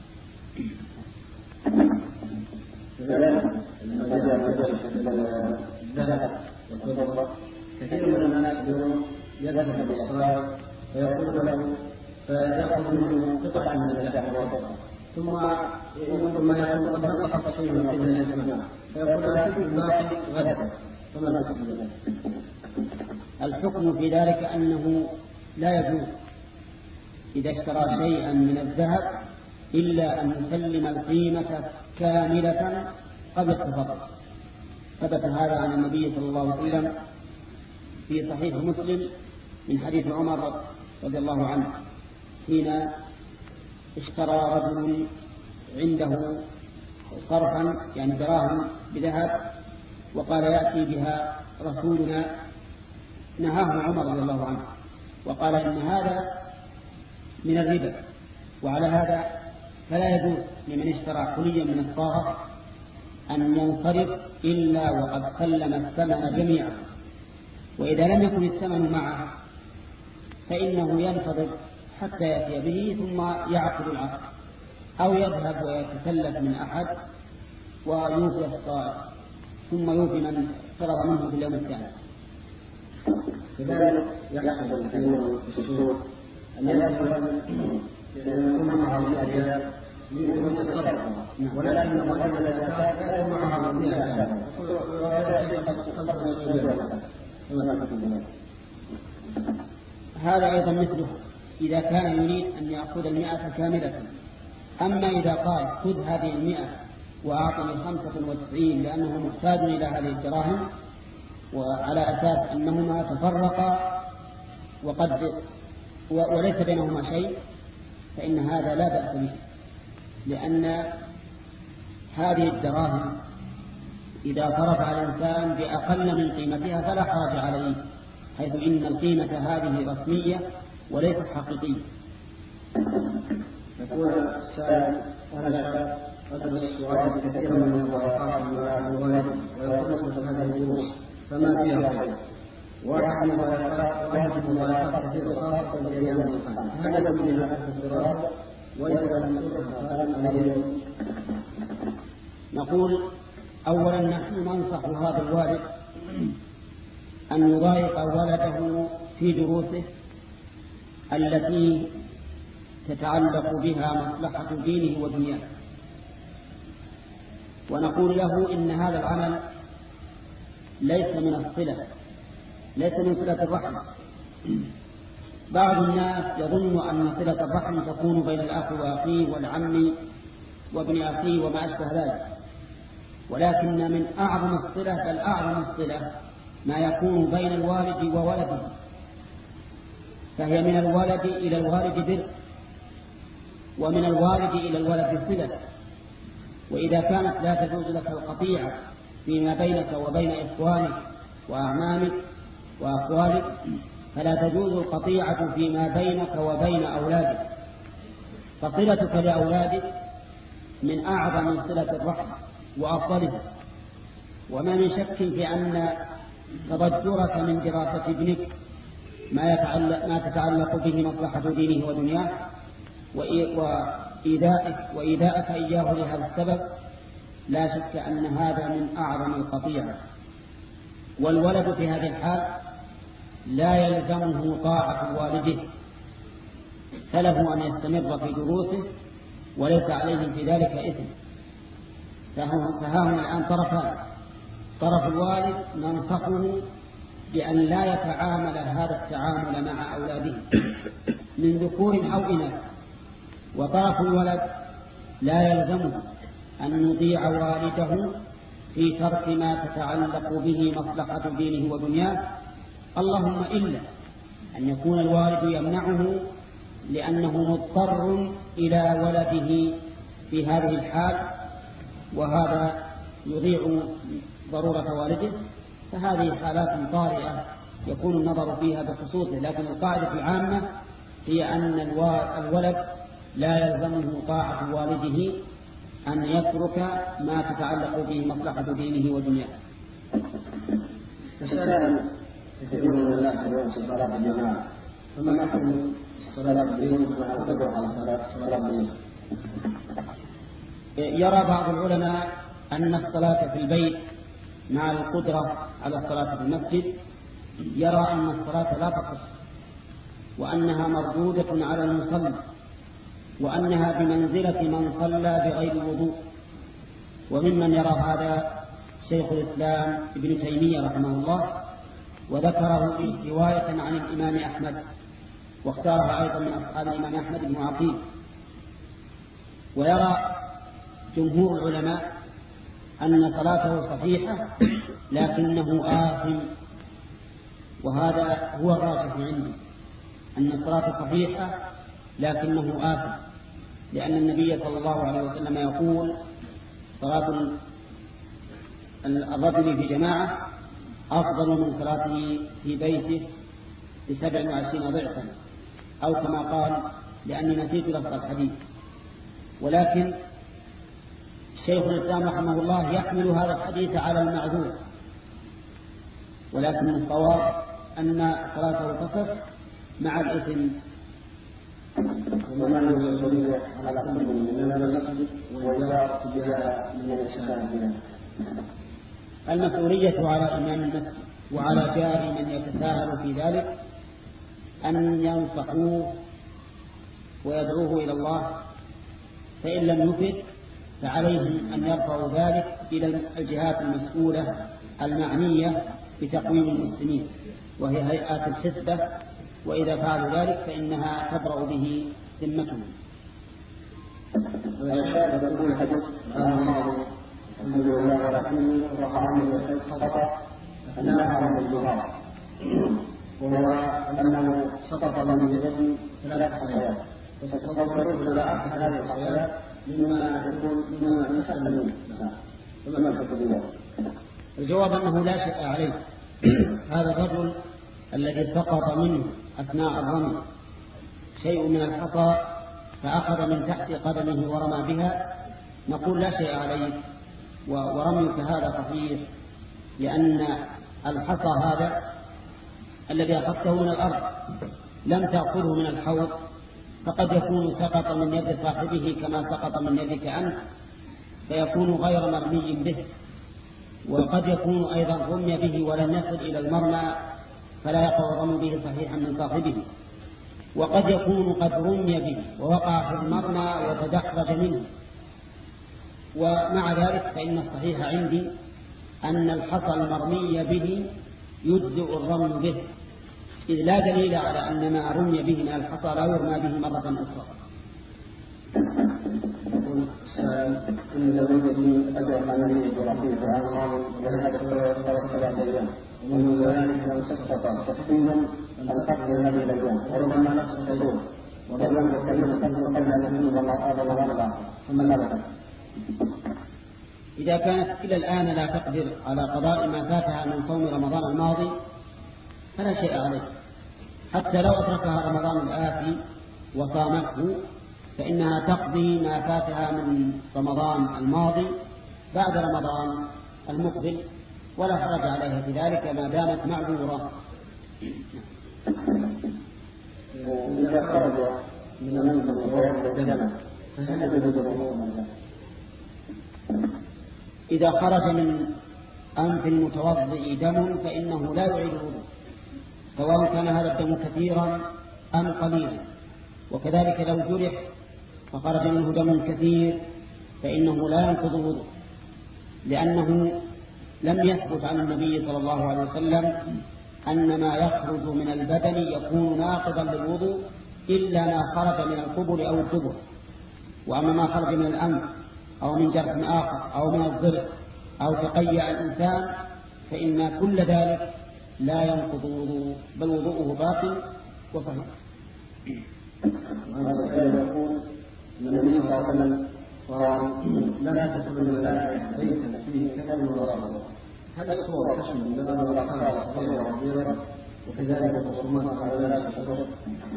كثير من الناس اليوم يذهب للصلاة فيقول له فيأخذ منه قطعا من الذهب والفضة، ثم يقول ما يكون قد نقص شيء من قبل الجماعة فيقول لا تجد الباقي غدا، فما تجد ذلك؟ الحكم في ذلك أنه لا يجوز إذا اشترى شيئا من الذهب إلا أن يسلم القيمة كاملة قبل التفضل. ثبت هذا عن النبي صلى الله عليه وسلم في صحيح مسلم من حديث عمر رضي الله عنه حين اشترى رجل عنده صرفا يعني دراهم بذهب وقال يأتي بها رسولنا، نهاه عمر رضي الله عنه وقال إن هذا من الربا، وعلى هذا فلا يجوز لمن اشترى حليا من الصاغة أن ينصرف إلا وقد سلم الثمن جميعا، وإذا لم يكن الثمن معه فإنه ينتظر حتى يأتي به ثم يعقد العقد. أو يذهب ويتسلف من أحد ويوفي الصائم ثم يوفي من فرغ منه في اليوم الثاني. كذلك يحصل الحلول في الشهور أن يأخذ يكون معه الأجيال يكون الصدقة، ولكن قبل الزكاة لا يكون معه الأجيال هذا أيضا مثله إذا كان يريد أن يأخذ المئة كاملة. أما إذا قال خذ هذه المئة وأعطني خمسة وتسعين لأنه محتاج إلى هذه الدراهم، وعلى أساس أنهما تفرقا وقد وليس بينهما شيء، فإن هذا لا بأس به، لأن هذه الدراهم إذا صرف الإنسان بأقل من قيمتها فلا حرج عليه، حيث إن القيمة هذه رسمية وليست حقيقية. يقول السائل: أنا أدرس وأعد كثيرا من الورقات الولد ويخلص هذه الدروس فما فيها خير، وأعد الورقات واجب الورقات كثيرة خاصة بالأيام الخمس، هذا من هذا الدراسة وإذا لم يكن نقول أولا نحن ننصح هذا الوالد أن يضايق ولده في دروسه التي تتعلق بها مصلحة دينه ودنياه، ونقول له إن هذا العمل ليس من الصلة، ليس من صلة الرحم. بعض الناس يظن أن صلة الرحم تكون بين الأخ وأخيه والعم وابن أخيه وما أشبه ذلك، ولكن من أعظم الصلة بل أعظم الصلة ما يكون بين الوالد وولده، فهي من الولد إلى الوالد بر، ومن الوالد إلى الولد صلة. وإذا كانت لا تجوز لك القطيعة فيما بينك وبين إخوانك وأعمامك وأخوالك، فلا تجوز القطيعة فيما بينك وبين أولادك، فصلتك لأولادك من أعظم صلة الرحم وأفضلها. وما من شك في أن تضجرك من دراسة ابنك ما يتعلق ما تتعلق به مصلحة دينه ودنياه وإيذائك وإيذاءك إياه لهذا السبب، لا شك أن هذا من أعظم القطيعة. والولد في هذه الحال لا يلزمه طاعة والده، فله أن يستمر في دروسه وليس عليه في ذلك إثم. فها هنا الآن طرفان: طرف الوالد ننصحه بأن لا يتعامل هذا التعامل مع أولاده من ذكور أو إناث، وطرف الولد لا يلزمه أن يطيع والده في ترك ما تتعلق به مصلحة دينه ودنياه، اللهم إلا أن يكون الوالد يمنعه لأنه مضطر إلى ولده في هذه الحال، وهذا يضيع ضرورة والده، فهذه حالات طارئة يكون النظر فيها بخصوصه. لكن القاعدة العامة هي أن الولد لا يلزمه طاعة والده أن يترك ما تتعلق به مصلحة دينه ودنياه. تسأل كثير من الناس اليوم في صلاة الجماعة، فما حكم الصلاة بهم مع القدرة على صلاة بهم؟ يرى بعض العلماء أن الصلاة في البيت مع القدرة على الصلاة في المسجد، يرى أن الصلاة لا تصح، وأنها مردودة على المصلي، وأنها بمنزلة من صلى بغير وضوء. وممن يرى هذا شيخ الإسلام ابن تيمية رحمه الله، وذكره رواية عن الإمام أحمد، واختارها أيضا من أصحاب الإمام أحمد بن عقيل. ويرى جمهور العلماء أن صلاته صحيحة لكنه آثم، وهذا هو الراجح عندي، أن الصلاة صحيحة لكنه آثم، لأن النبي صلى الله عليه وسلم يقول: صلاة الرجل في جماعة أفضل من صلاته في بيته بسبع وعشرين ضعفا، أو كما قال، لأني نسيت لفظ الحديث. ولكن شيخ الإسلام رحمه الله يحمل هذا الحديث على المعذور، ولكن الصواب أن صلاته تصح مع الإثم، ومن المسؤولية على كل من المسجد وإدارة الجهة من الإسلام بنا؟ المسؤولية على إمام المسجد وعلى جار من يتساهل في ذلك أن ينصحوه ويدعوه إلى الله، فإن لم يفد فعليهم أن يرفعوا ذلك إلى الجهات المسؤولة المعنية بتقويم المسلمين وهي هيئات الحسبة، وإذا فعلوا ذلك فإنها تبرأ به ذمتهم. ويشاهد يقول الحديث الحمد لله ورسوله رفع عنه الخطأ فنهى عن الجهاد، وهو أنه سقط من يده ثلاث حصيات، فتصوروا إلى أحد هذه الحصيات مما يكون مما يستخدمون فما الحكم؟ الجواب أنه لا شيء عليه. هذا الرجل الذي سقط منه أثناء الرمي شيء من الحصى فأخذ من تحت قدمه ورمى بها، نقول لا شيء عليه ورميك هذا صحيح، لأن الحصى هذا الذي أخذته من الأرض لم تأخذه من الحوض، فقد يكون سقط من يد صاحبه كما سقط من يدك أنت فيكون غير مرمي به، وقد يكون أيضا رمي به ولم يصل إلى المرمى فلا يقع الرمي به صحيحا من صاحبه، وقد يكون قد رمي به ووقع في المرمى وتدحرج منه. ومع ذلك فإن الصحيح عندي أن الحصى المرمي به يجزئ الرمي به، إذ لا دليل على أن ما رمي به من الحصى لا يرمى به مرة أخرى. إن زوجتي أجر عن النبي إبراهيم عن الله ولهذا صلى ثلاث أيام، ومن ذلك لو سقط تحديدا القتل هذه الأيام وربما نفس الحدود ولم يكلم قبل قبل النبي وما آذن ولا ثم ماذا؟ إذا كانت إلى الآن لا تقدر على قضاء ما فاتها من صوم رمضان الماضي فلا شيء عليه، حتى لو أتركها رمضان الآتي وصامته فإنها تقضي ما فاتها من رمضان الماضي بعد رمضان المقبل ولا حرج عليها في ذلك ما دامت معذورة. إذا خرج من المنزل ووجد إذا خرج من أنف المتوضئ دم فإنه لا يعيد الوضوء، سواء كان هذا الدم كثيرا أم قليلا، وكذلك لو جرح فخرج منه دم كثير فإنه لا ينقض الوضوء، لأنه لم يثبت عن النبي صلى الله عليه وسلم أن ما يخرج من البدن يكون ناقضا للوضوء إلا ما خرج من القبل أو الدبر، وأما ما خرج من الأنف أو من جرح آخر أو من الضرع أو تقيأ الإنسان فإن كل ذلك لا ينقض الوضوء بل وضوءه باق وصحيح. هذا يقول النبي صلى الله عليه وسلم لا تدخل الملائكة ليس فيه كلام ولا صلاة، هذا الصور تشمل لنا والأخلاق صغيرة وكبيرة وكذلك الرسومات على ذلك الشرط.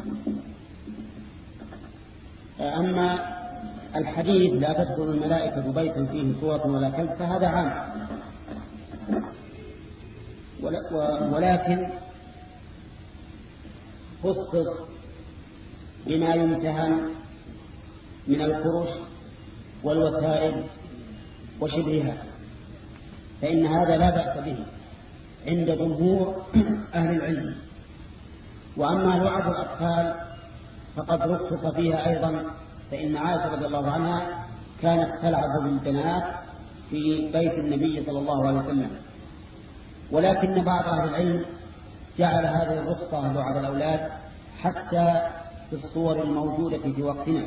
أما الحديث لا تدخل الملائكة بيتا فيه صورة ولا كلب فهذا عام، ولكن خصص بما يمتهن من الفرش والوسائل وشبهها، فإن هذا لا بأس به عند جمهور أهل العلم. وأما لعب الأطفال فقد رخص فيها أيضا، فإن عائشة رضي الله عنها كانت تلعب بالبنات في بيت النبي صلى الله عليه وسلم، ولكن بعض أهل العلم جعل هذه الرخصة لعب الأولاد حتى في الصور الموجودة في وقتنا،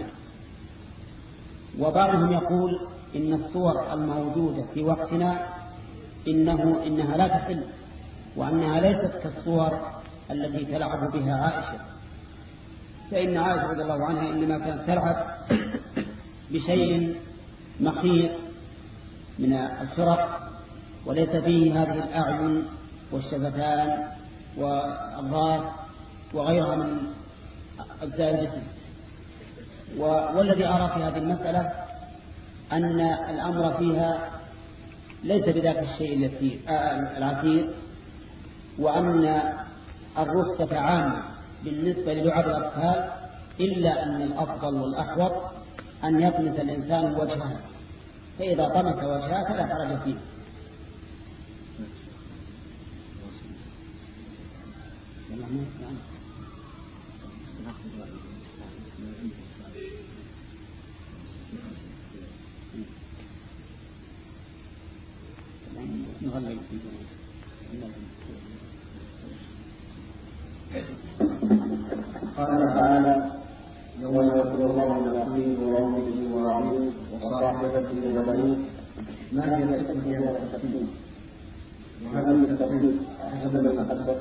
وبعضهم يقول إن الصور الموجودة في وقتنا إنه إنها لا تحل، وأنها ليست كالصور التي تلعب بها عائشة، فإن عائشة رضي الله عنها إنما كانت تلعب بشيء مخيط من الفرق وليس فيه هذه الأعين والشفتان والراس وغيرها من أجزاء الجسم. والذي أرى في هذه المسألة أن الأمر فيها ليس بذاك الشيء العسير، وأن الرخصة عامة بالنسبة للعب الأطفال إلا أن الأفضل والأحوط أن يطمس الإنسان وجهه، فإذا طمس وجهه فلا حرج فيه. قال تعالى: يوم يقول الله لأخيه وأمه وأبيه وصاحبته وبنيه ما هي الحكمة هذا التقديم؟ وهل التقديم حسب ما تقدم؟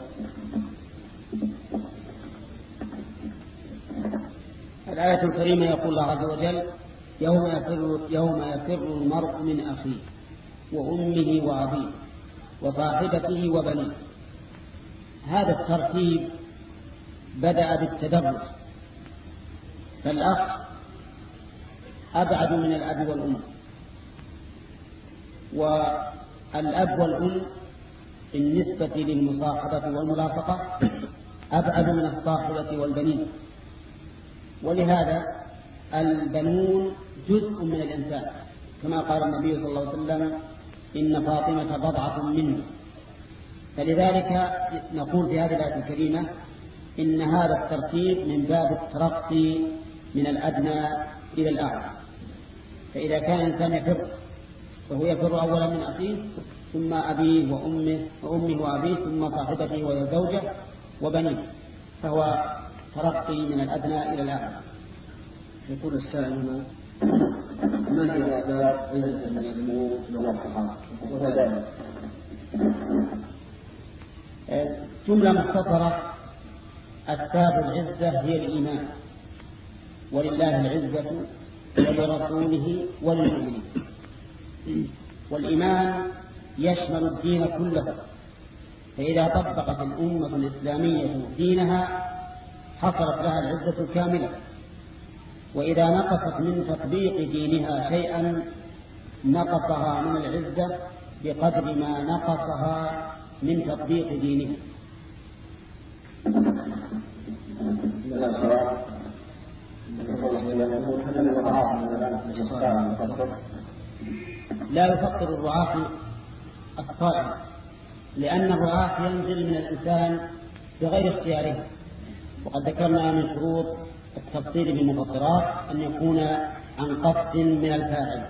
الآية الكريمة يقول الله عز وجل: يوم يفر, يوم يفر المرء من أخيه وأمه وأبيه وصاحبته وبنيه. هذا الترتيب بدأ بالتدرج، فالأخ أبعد من الأب والأم، والأب والأم بالنسبة للمصاحبة والملاصقة أبعد من الصاحبة والبنين. ولهذا البنون جزء من الإنسان، كما قال النبي صلى الله عليه وسلم: إن فاطمة بضعة منه. فلذلك نقول في هذه الآية الكريمة إن هذا الترتيب من باب الترقي من الأدنى إلى الأعلى. فإذا كان الإنسان يفر فهو يفر أولا من أخيه، ثم أبيه وأمه وأمه وأبيه، ثم صاحبته وهي زوجة وبنيه، فهو ترقي من الأدنى إلى الأعلى. يقول السائل هنا: من هي أسباب عزة المسلمين والصحابة؟ وذلك جملة مختصرة: أسباب العزة هي الإيمان، ولله العزة ولرسوله وللمؤمنين. والإيمان يشمل الدين كله، فإذا طبقت الأمة الإسلامية دينها حصلت لها العزة الكاملة، وإذا نقصت من تطبيق دينها شيئا نقصها من العزة بقدر ما نقصها من تطبيق دينها. لا يفطر الرعاة الصائم، لأن الرعاة ينزل من الإنسان بغير اختياره، وقد ذكرنا من شروط التفطير بالمفطرات أن يكون عن قصد من الفاعل.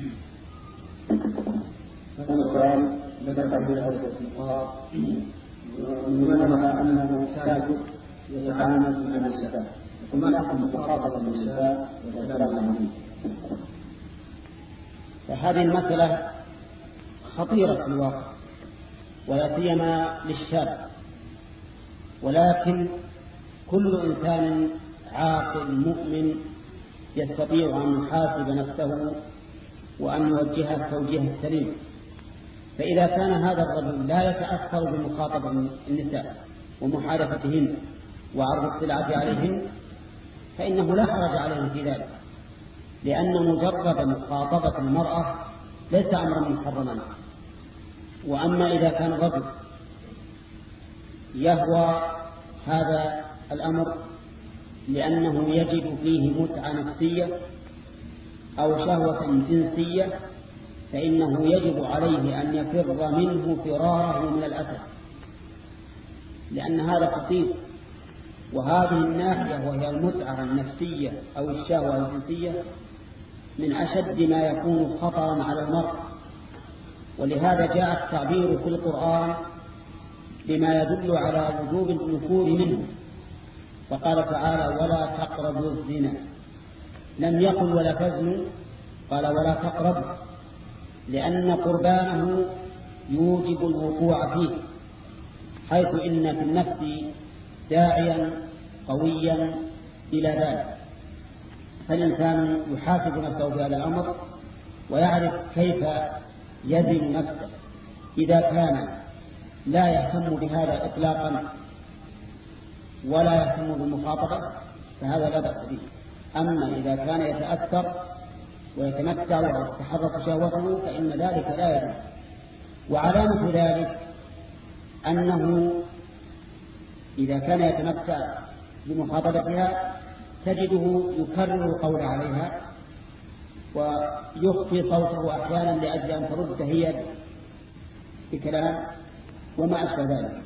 هذا القرآن ذكر في هذا النقاط ومنها أنه ساكت يتعامل مع النساء، وما حكم مخاطبة النساء والكلام عنهم؟ فهذه المسألة خطيرة في الواقع، ولا سيما للشاب، ولكن كل إنسان عاقل مؤمن يستطيع أن يحاسب نفسه وأن يوجهها التوجيه السليم. فإذا كان هذا الرجل لا يتأثر بمخاطبة النساء ومحادثتهن وعرض السلعة عليهن فإنه لا حرج عليه في ذلك، لأن مجرد مخاطبة المرأة ليس أمرا محرما. وأما إذا كان الرجل يهوى هذا الأمر لأنه يجد فيه متعة نفسية أو شهوة جنسية، فإنه يجب عليه أن يفر منه فراره من الأسد، لأن هذا خطير. وهذه الناحية وهي المتعة النفسية أو الشهوة الجنسية من أشد ما يكون خطرا على المرء، ولهذا جاء التعبير في القرآن بما يدل على وجوب النفور منه، فقال تعالى: ولا تقربوا الزنا. لم يقل ولا تزنوا، قال ولا تقربوا، لأن قربانه يوجب الوقوع فيه، حيث إن في النفس داعيا قويا إلى ذلك. فالإنسان يحاسب نفسه في هذا الأمر ويعرف كيف يزن نفسه. إذا كان لا يهتم بهذا إطلاقا ولا يهتم بالمخاطبة فهذا لا بأس به. أما إذا كان يتأثر ويتمتع ويتحرك شهوته فإن ذلك لا يجوز. وعلامة ذلك أنه إذا كان يتمتع بمخاطبتها تجده يكرر القول عليها ويخفي صوته أحيانا لأجل أن ترد هي بكلام وما أشبه ذلك.